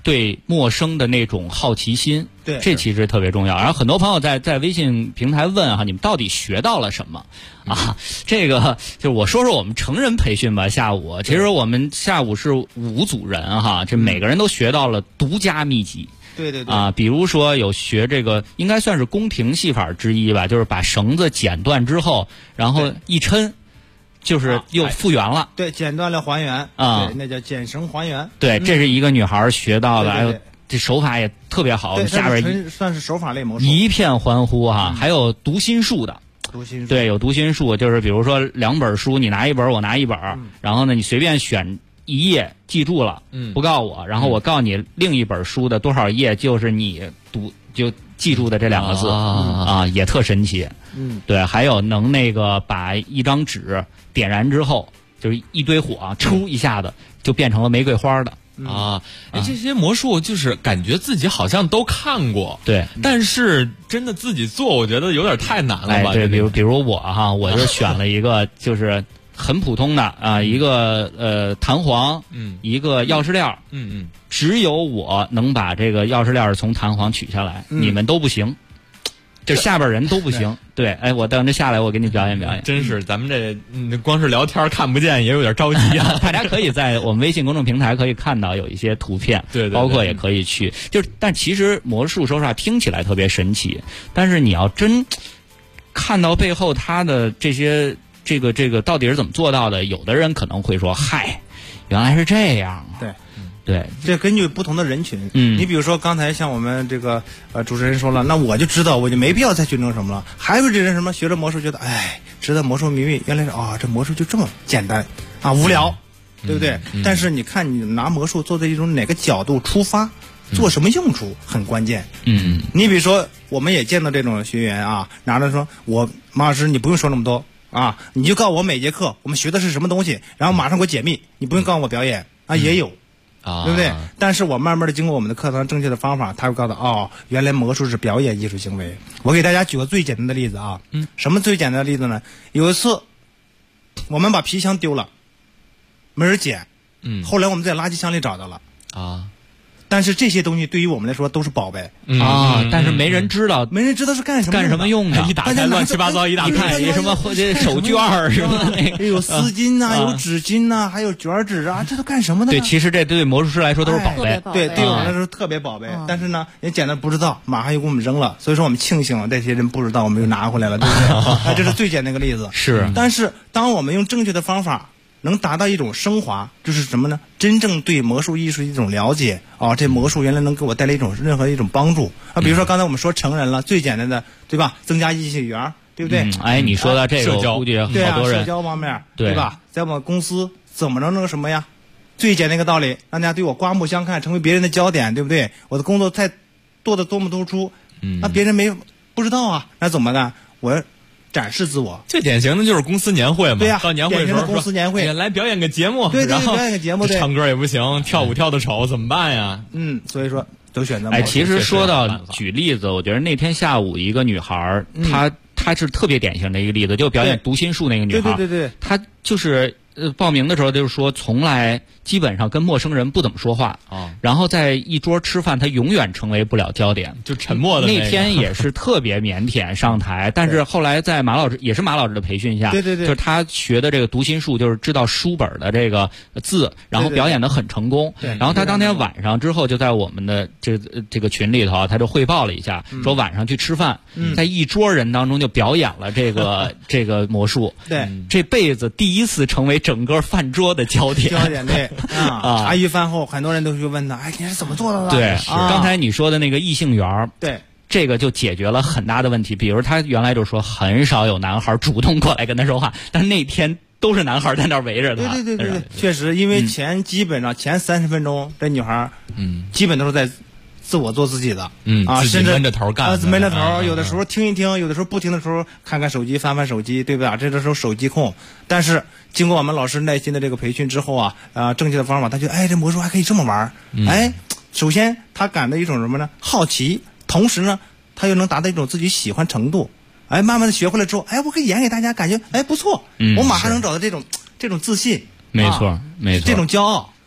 对陌生的那种好奇心， 对， 这其实特别重要。然后很多朋友在微信平台问哈，你们到底学到了什么啊？这个就是我说说我们成人培训吧。下午其实我们下午是5组人哈，这每个人都学到了独家秘籍。 对对对啊，比如说有学这个，应该算是宫廷戏法之一吧，就是把绳子剪断之后，然后一抻，就是又复原了。 对，剪断了还原啊， 对，那叫剪绳还原。 对，这是一个女孩学到的，哎呦，这手法也特别好。下边算是手法类魔术， 一片欢呼哈。还有读心术的。 读心术对，有读心术，就是比如说2本书，你拿一本，我拿一本，然后呢，你随便选一页记住了，不告我，然后我告你另一本书的多少页，就是你就记住的这2个字啊，也特神奇。对，还有能那个把一张纸点燃之后，就是一堆火，抽一下子就变成了玫瑰花的。 这些魔术就是感觉自己好像都看过， 对， 但是真的自己做，我觉得有点太难了吧？ 对，比如我哈，我就选了一个就是很普通的啊，一个弹簧，一个钥匙链，只有我能把这个钥匙链从弹簧取下来，你们都不行。这下边人都不行，对，哎，我等着下来，我给你表演表演。 真是，咱们这光是聊天看不见，也有点着急啊。 大家可以在我们微信公众平台可以看到有一些图片， 对， 包括也可以去，但其实魔术说实话听起来特别神奇，但是你要真看到背后它的这些这个到底是怎么做到的，有的人可能会说，嗨，原来是这样。对， 这根据不同的人群，你比如说刚才像我们这个主持人说了，那我就知道，我就没必要再去弄什么了。还有这人什么学着魔术觉得，哎，知道魔术秘密，原来是这魔术就这么简单啊，无聊，对不对？但是你看你拿魔术做的一种哪个角度出发，做什么用处很关键。你比如说我们也见到这种学员啊，拿着说，马老师你不用说那么多啊，你就告诉我每节课我们学的是什么东西，然后马上给我解密，你不用告诉我表演啊，也有。对不对？但是我慢慢的经过我们的课堂正确的方法，他会告诉原来魔术是表演艺术行为。我给大家举个最简单的例子啊，什么最简单的例子呢？有一次我们把皮箱丢了，没人捡，后来我们在垃圾箱里找到了但是这些东西对于我们来说都是宝贝但是没人知道是干什么用的。 一打开乱七八糟一大看，什么手绢什么有丝巾呐，有纸巾呐，还有卷纸啊，这都干什么的？ 对，其实这对魔术师来说都是宝贝， 对我们来说特别宝贝。但是呢，人捡的不知道，马上又给我们扔了，所以说我们庆幸了，这些人不知道，我们又拿回来了，对不对？这是最简单的一个例子。 是， 但是当我们用正确的方法，能达到一种升华，就是什么呢？真正对魔术艺术一种了解这魔术原来能给我带来任何一种帮助啊！比如说刚才我们说成人了，最简单的对吧？增加异性缘，对不对？ 你说到这个，我估计好多人社交方面，对吧？在我们公司怎么能那个什么呀？最简单一个道理，让大家对我刮目相看，成为别人的焦点，对不对？我的工作做的多么突出，那别人不知道啊，那怎么办？我展示自我， 最典型的就是公司年会嘛。 对呀， 到年会的时候， 公司年会来表演个节目， 对， 然后表演个节目， 唱歌也不行，跳舞跳的丑，怎么办呀？ 所以说都选择。 其实说到举例子，我觉得那天下午一个女孩，她是特别典型的一个例子，就表演读心术那个女孩， 对， 她就是报名的时候就是说，从来基本上跟陌生人不怎么说话然后在一桌吃饭，她永远成为不了焦点， 就沉默的。 那天也是特别腼腆上台，但是后来在马老师的培训下， 对， 就是他学的这个读心术，就是知道书本的这个字，然后表演的很成功。然后他当天晚上之后就在我们的这个群里头，他就汇报了一下，说晚上去吃饭，在一桌人当中就表演了这个魔术。 对， 这辈子第一次成为整个饭桌的焦点。 对茶余饭后很多人都去问他，哎，你是怎么做到的？ 对，刚才你说的那个异性缘， 对， 这个就解决了很大的问题。比如他原来就说很少有男孩主动过来跟他说话，但是那天都是男孩在那儿围着他。 对，确实，因为基本上前30分钟，这女孩基本都是在自我做自己的， 甚至闷着头干， 闷着头，有的时候听一听，有的时候不听的时候看看手机，翻翻手机，对吧？这时候手机控。但是经过我们老师耐心的这个培训之后正确的方法，他觉得这魔术还可以这么玩。首先他感到一种什么呢？好奇，同时呢，他又能达到一种自己喜欢程度。慢慢的学会了之后，我可以演给大家，感觉不错，我马上能找到这种自信。 没错， 这种骄傲。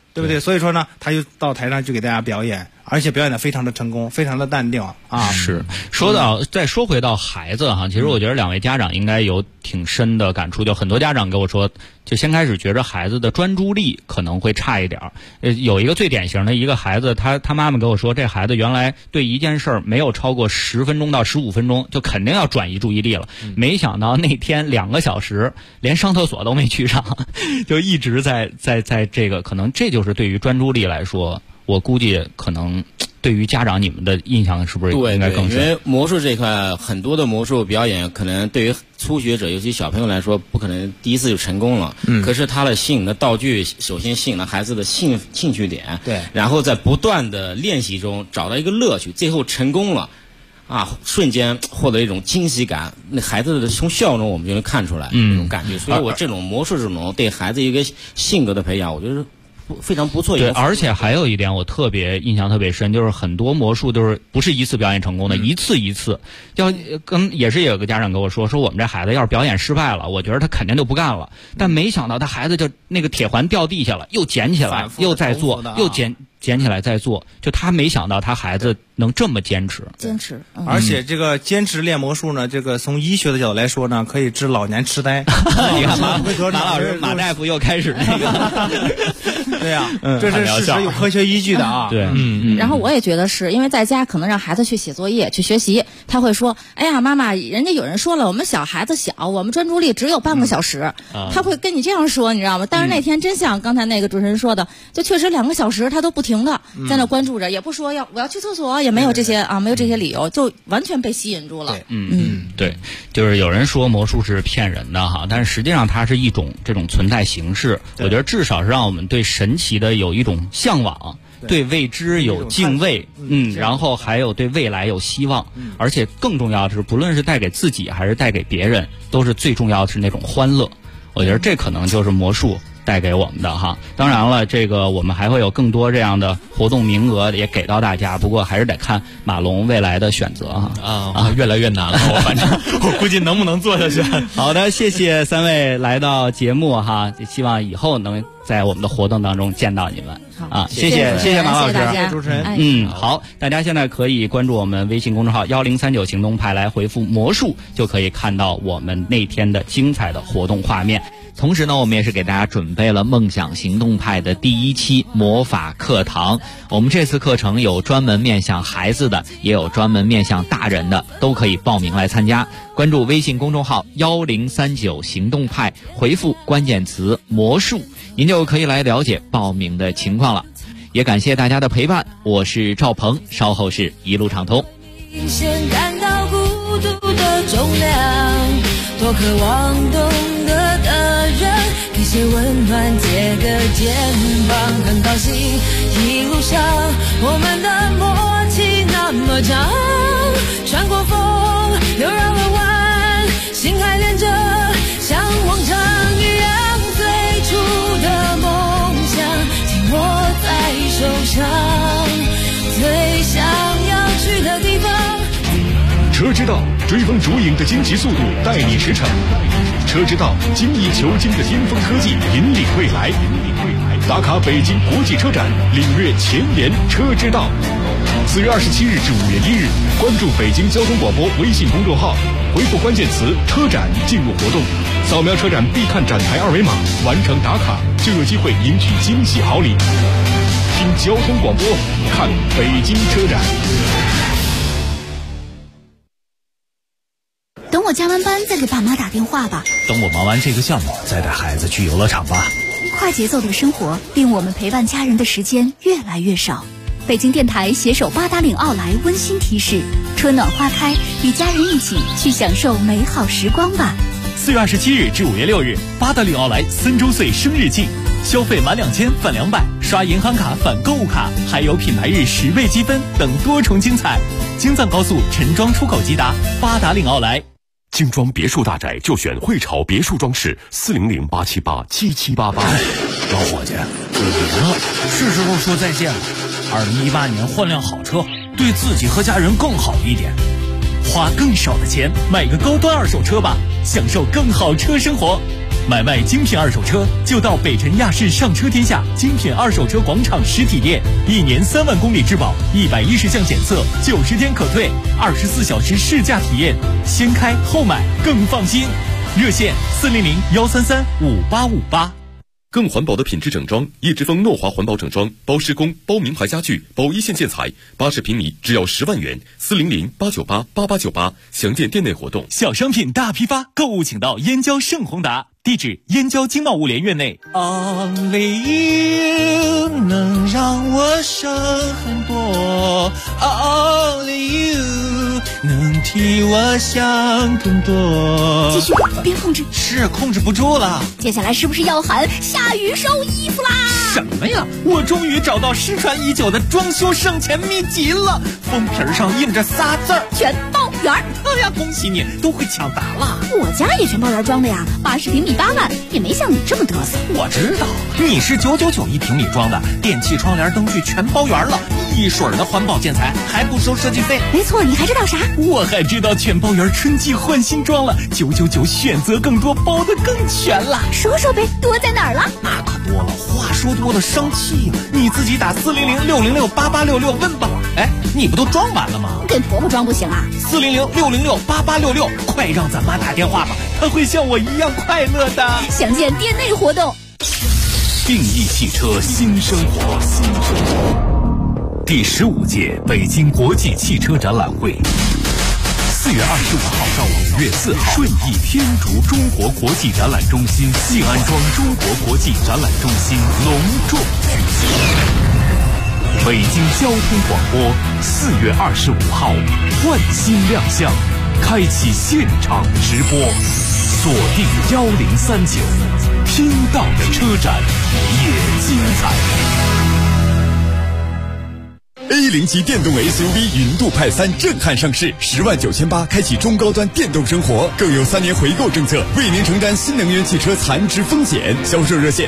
对不对？所以说呢，他就到台上去给大家表演，而且表演的非常的成功，非常的淡定啊。 是，再说回到孩子哈，其实我觉得两位家长应该有挺深的感触，就很多家长跟我说，就先开始觉着孩子的专注力可能会差一点。有一个最典型的一个孩子，他妈妈跟我说，这孩子原来对一件事儿没有超过10分钟到15分钟，就肯定要转移注意力了。没想到那天2个小时连上厕所都没去上，就一直在这个，可能这就是对于专注力来说，我估计可能对于家长你们的印象是不是应该更深？ 对，因为魔术这一块，很多的魔术表演可能对于初学者，尤其小朋友来说，不可能第一次就成功了。可是他的吸引的道具，首先吸引了孩子的兴趣点， 对， 然后在不断的练习中找到一个乐趣，最后成功了。瞬间获得一种惊喜感，那孩子的从笑容我们就能看出来那种感觉。所以我这种魔术这种对孩子一个性格的培养，我觉得非常不错。 对，而且还有一点我印象特别深，就是很多魔术都是不是一次表演成功的，一次，也是有个家长跟我说我们这孩子要是表演失败了，我觉得他肯定就不干了。但没想到他孩子就那个铁环掉地下了，又捡起来，又再做，又捡起来再做，就他没想到他孩子能这么坚持。 而且这个坚持练魔术呢，这个从医学的角度来说呢，可以治老年痴呆。 你看马老师马大夫又开始那个， 对呀，这是事实，有科学依据的啊。 对， 然后我也觉得是因为在家可能让孩子去写作业去学习，他会说，哎呀妈妈，人家有人说了，我们小孩子小，我们专注力只有半个小时，他会跟你这样说，你知道吗？但是那天真像刚才那个主持人说的，就确实2个小时他都不停的在那关注着，也不说我要去厕所，也没有这些没有这些理由，就完全被吸引住了。 对，就是有人说魔术是骗人的哈，但是实际上它是一种这种存在形式。我觉得至少是让我们对神奇的有一种向往，对未知有敬畏，然后还有对未来有希望，而且更重要的是，不论是带给自己还是带给别人，都是最重要的是那种欢乐。我觉得这可能就是魔术带给我们的哈。当然了，这个我们还会有更多这样的活动名额也给到大家，不过还是得看马龙未来的选择哈。 越来越难了，反正我估计能不能做下去。 好的，谢谢3位来到节目哈，希望以后能在我们的活动当中见到你们谢谢马老师， 谢谢主持人。 好，大家现在可以关注我们微信公众号1039行动派，来回复魔术就可以看到我们那天的精彩的活动画面。同时呢，我们也是给大家准备了梦想行动派的第1期魔法课堂。我们这次课程有专门面向孩子的，也有专门面向大人的，都可以报名来参加。关注微信公众号1039行动派，回复关键词魔术，您就可以来了解报名的情况了。也感谢大家的陪伴，我是赵鹏，稍后是一路畅通。 感到孤独的重量，多渴望懂得的人给些温暖，借个肩膀，很高兴一路上我们的默契那么长，穿过风又绕了弯，心还连着，像往常一样，最初的梦想紧握在手上，最想要去的地方。 车之道，追风逐影的惊奇速度带你驰骋；车之道，精益求精的巅峰科技引领未来。打卡北京国际车展，领略前沿车之道。4月27日至5月1日，关注北京交通广播微信公众号，回复关键词“车展”进入活动，扫描车展必看展台2维码，完成打卡就有机会赢取惊喜好礼。听交通广播，看北京车展。 等我加完班再给爸妈打电话吧。 等我忙完这个项目再带孩子去游乐场吧。 快节奏的生活令我们陪伴家人的时间越来越少。北京电台携手八达岭奥莱温馨提示：春暖花开，与家人一起去享受美好时光吧。 4月27日至5月6日，八达岭奥莱3周岁生日季，消费满2000返200，刷银行卡返购物卡，还有品牌日10倍积分等多重精彩。京藏高速陈庄出口即达，八达岭奥莱。 精装别墅大宅就选汇潮别墅装饰，400-878-7788。 老伙计，别了，是时候说再见了。2018年换辆好车，对自己和家人更好一点。花更少的钱买个高端二手车吧，享受更好车生活。 买卖精品二手车就到北辰亚市上车天下精品二手车广场实体店，1年3万公里质保，110项检测，90天可退，24小时试驾体验，先开后买更放心。热线400-133-5858。 更环保的品质整装，叶之峰诺华环保整装，包施工、包名牌家具、包一线建材，80平米只要10万元，400-898-8898，详见店内活动。 小商品大批发，购物请到燕郊盛宏达，地址燕郊经贸物联院内。 Only you 能让我省很多 ，Only you 能替我想更多。 继续，别控制， 是控制不住了。 接下来是不是要喊下雨收衣服啦？ 什么呀？我终于找到失传已久的装修省钱秘籍了，封皮上印着仨字儿： 全包圆。 哎呀，恭喜你，都会抢答了。 我家也全包圆装的呀，80平米8万，也没像你这么嘚瑟。 我知道，你是999一平米装的，电器、窗帘、灯具全包圆了，一水儿的环保建材，还不收设计费。 没错，你还知道啥？ 我还知道全包圆春季换新装了，999选择更多，包得更全了。 说说呗，多在哪儿了？ 那可多了，话说多了生气呀！你自己打400-606-8866问吧。哎，你不都装完了吗？ 跟婆婆装不行啊 ！400-606-8866，快让咱妈打电话吧，她会像我一样快乐的。 详见店内活动。 定义汽车新生活，第15届北京国际汽车展览会，4月25号到5月4号，顺义天竺中国国际展览中心西安庄中国国际展览中心隆重举行。北京交通广播4月25号换新亮相，开启现场直播，锁定1039，听到的车展也精彩。 A0级电动 SUV 云度派3震撼上市，10.980万开启中高端电动生活，更有3年回购政策，为您承担新能源汽车残值风险。销售热线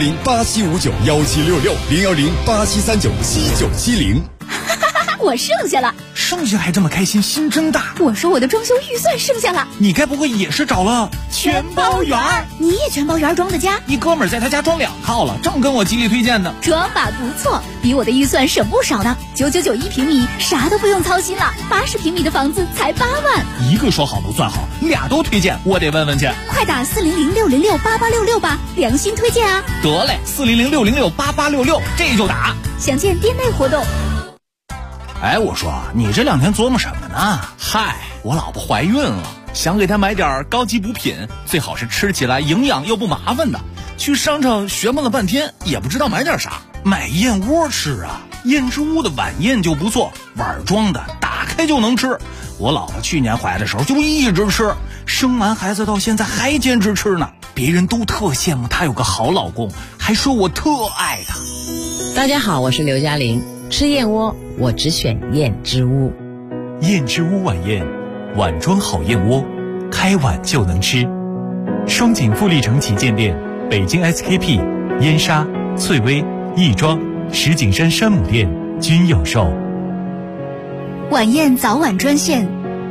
010-8759-1766，010-8739-7970。 我剩下了， 剩下还这么开心，心真大。 我说我的装修预算剩下了， 你该不会也是找了全包圆？你也全包圆装的家？ 一哥们儿在他家装2套了，正跟我极力推荐呢。 装法不错，比我的预算省不少呢。999一平米，啥都不用操心了。80平米的房子才8万。 一个说好不算好，俩都推荐，我得问问去。 快打400-606-8866吧，良心推荐啊！ 得嘞，400-606-8866，这就打。 详见店内活动。 哎，我说你这2天琢磨什么呢？嗨，我老婆怀孕了，想给她买点高级补品，最好是吃起来营养又不麻烦的。去商场学摸了半天，也不知道买点啥。买燕窝吃啊，燕之屋的晚宴就不错，碗装的，打开就能吃。我老婆去年怀的时候就一直吃，生完孩子到现在还坚持吃呢。别人都特羡慕她有个好老公，还说我特爱她。 大家好，我是刘嘉玲。吃燕窝，我只选燕之屋。 燕之屋晚宴，碗装好燕窝，开碗就能吃。双井富力城旗舰店、北京 SKP、燕莎、翠微、亦庄、石景山山姆店均有售。 晚宴早晚专线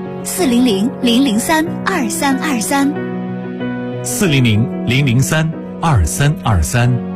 400-003-2323 400-003-2323。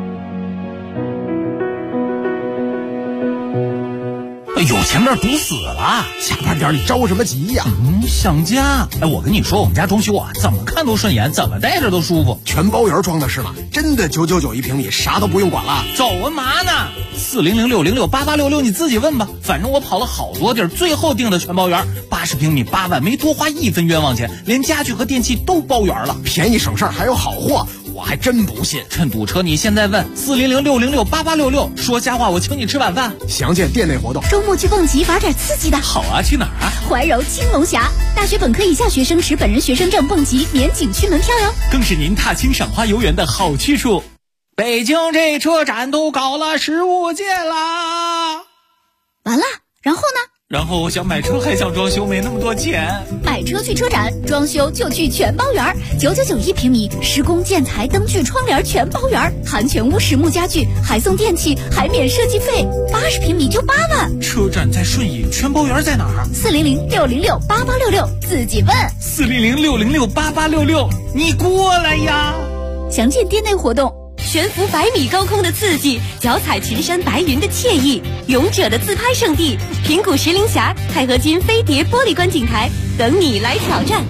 有前面堵死了， 下班点你着什么急呀？ 想家。哎，我跟你说，我们家装修啊，怎么看都顺眼，怎么待着都舒服。 全包圆装的是吗？真的999一平米，啥都不用管了。 走啊嘛呢？400-606-8866，你自己问吧。反正我跑了好多地儿，最后定的全包圆，80平米8万，没多花1分冤枉钱，连家具和电器都包圆了， 便宜省事儿还有好货。我还真不信， 趁堵车你现在问400-606-8866，说瞎话我请你吃晚饭。 详见店内活动。 周末去蹦极玩点刺激的。 好啊，去哪儿啊？ 怀柔青龙峡，大学本科以下学生持本人学生证蹦极免景区门票哟， 更是您踏青赏花游园的好去处。北京这车展都搞了15届啦， 完了，然后呢？ 然后我想买车还想装修，没那么多钱。 买车去车展，装修就去全包圆，999一平米，施工建材、灯具、窗帘全包圆，含全屋实木家具，还送电器，还免设计费，80平米就8万。 车展在顺义，全包圆在哪儿 ？400-606-8866，自己问。 400-606-8866，你过来呀！ 详见店内活动。 悬浮100米高空的刺激，脚踩群山白云的惬意，勇者的自拍圣地平谷石林峡钛合金飞碟玻璃观景台等你来挑战。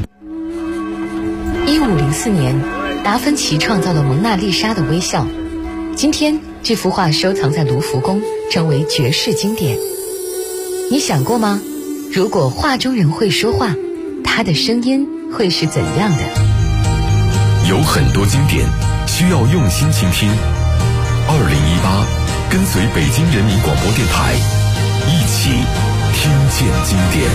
1504年，达芬奇创造了蒙娜丽莎的微笑。今天，这幅画收藏在卢浮宫，成为绝世经典。你想过吗？如果画中人会说话，他的声音会是怎样的？ 有很多经典需要用心倾听。2018，跟随北京人民广播电台，一起听见经典。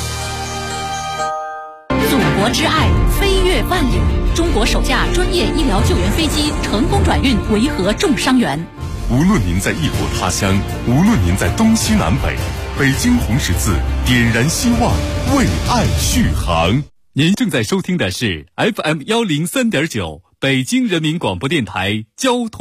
祖国之爱飞越万里，中国首架专业医疗救援飞机成功转运维和重伤员。 无论您在异国他乡，无论您在东西南北，北京红十字点燃希望，为爱续航。 您正在收听的是 FM103.9北京人民广播电台交通。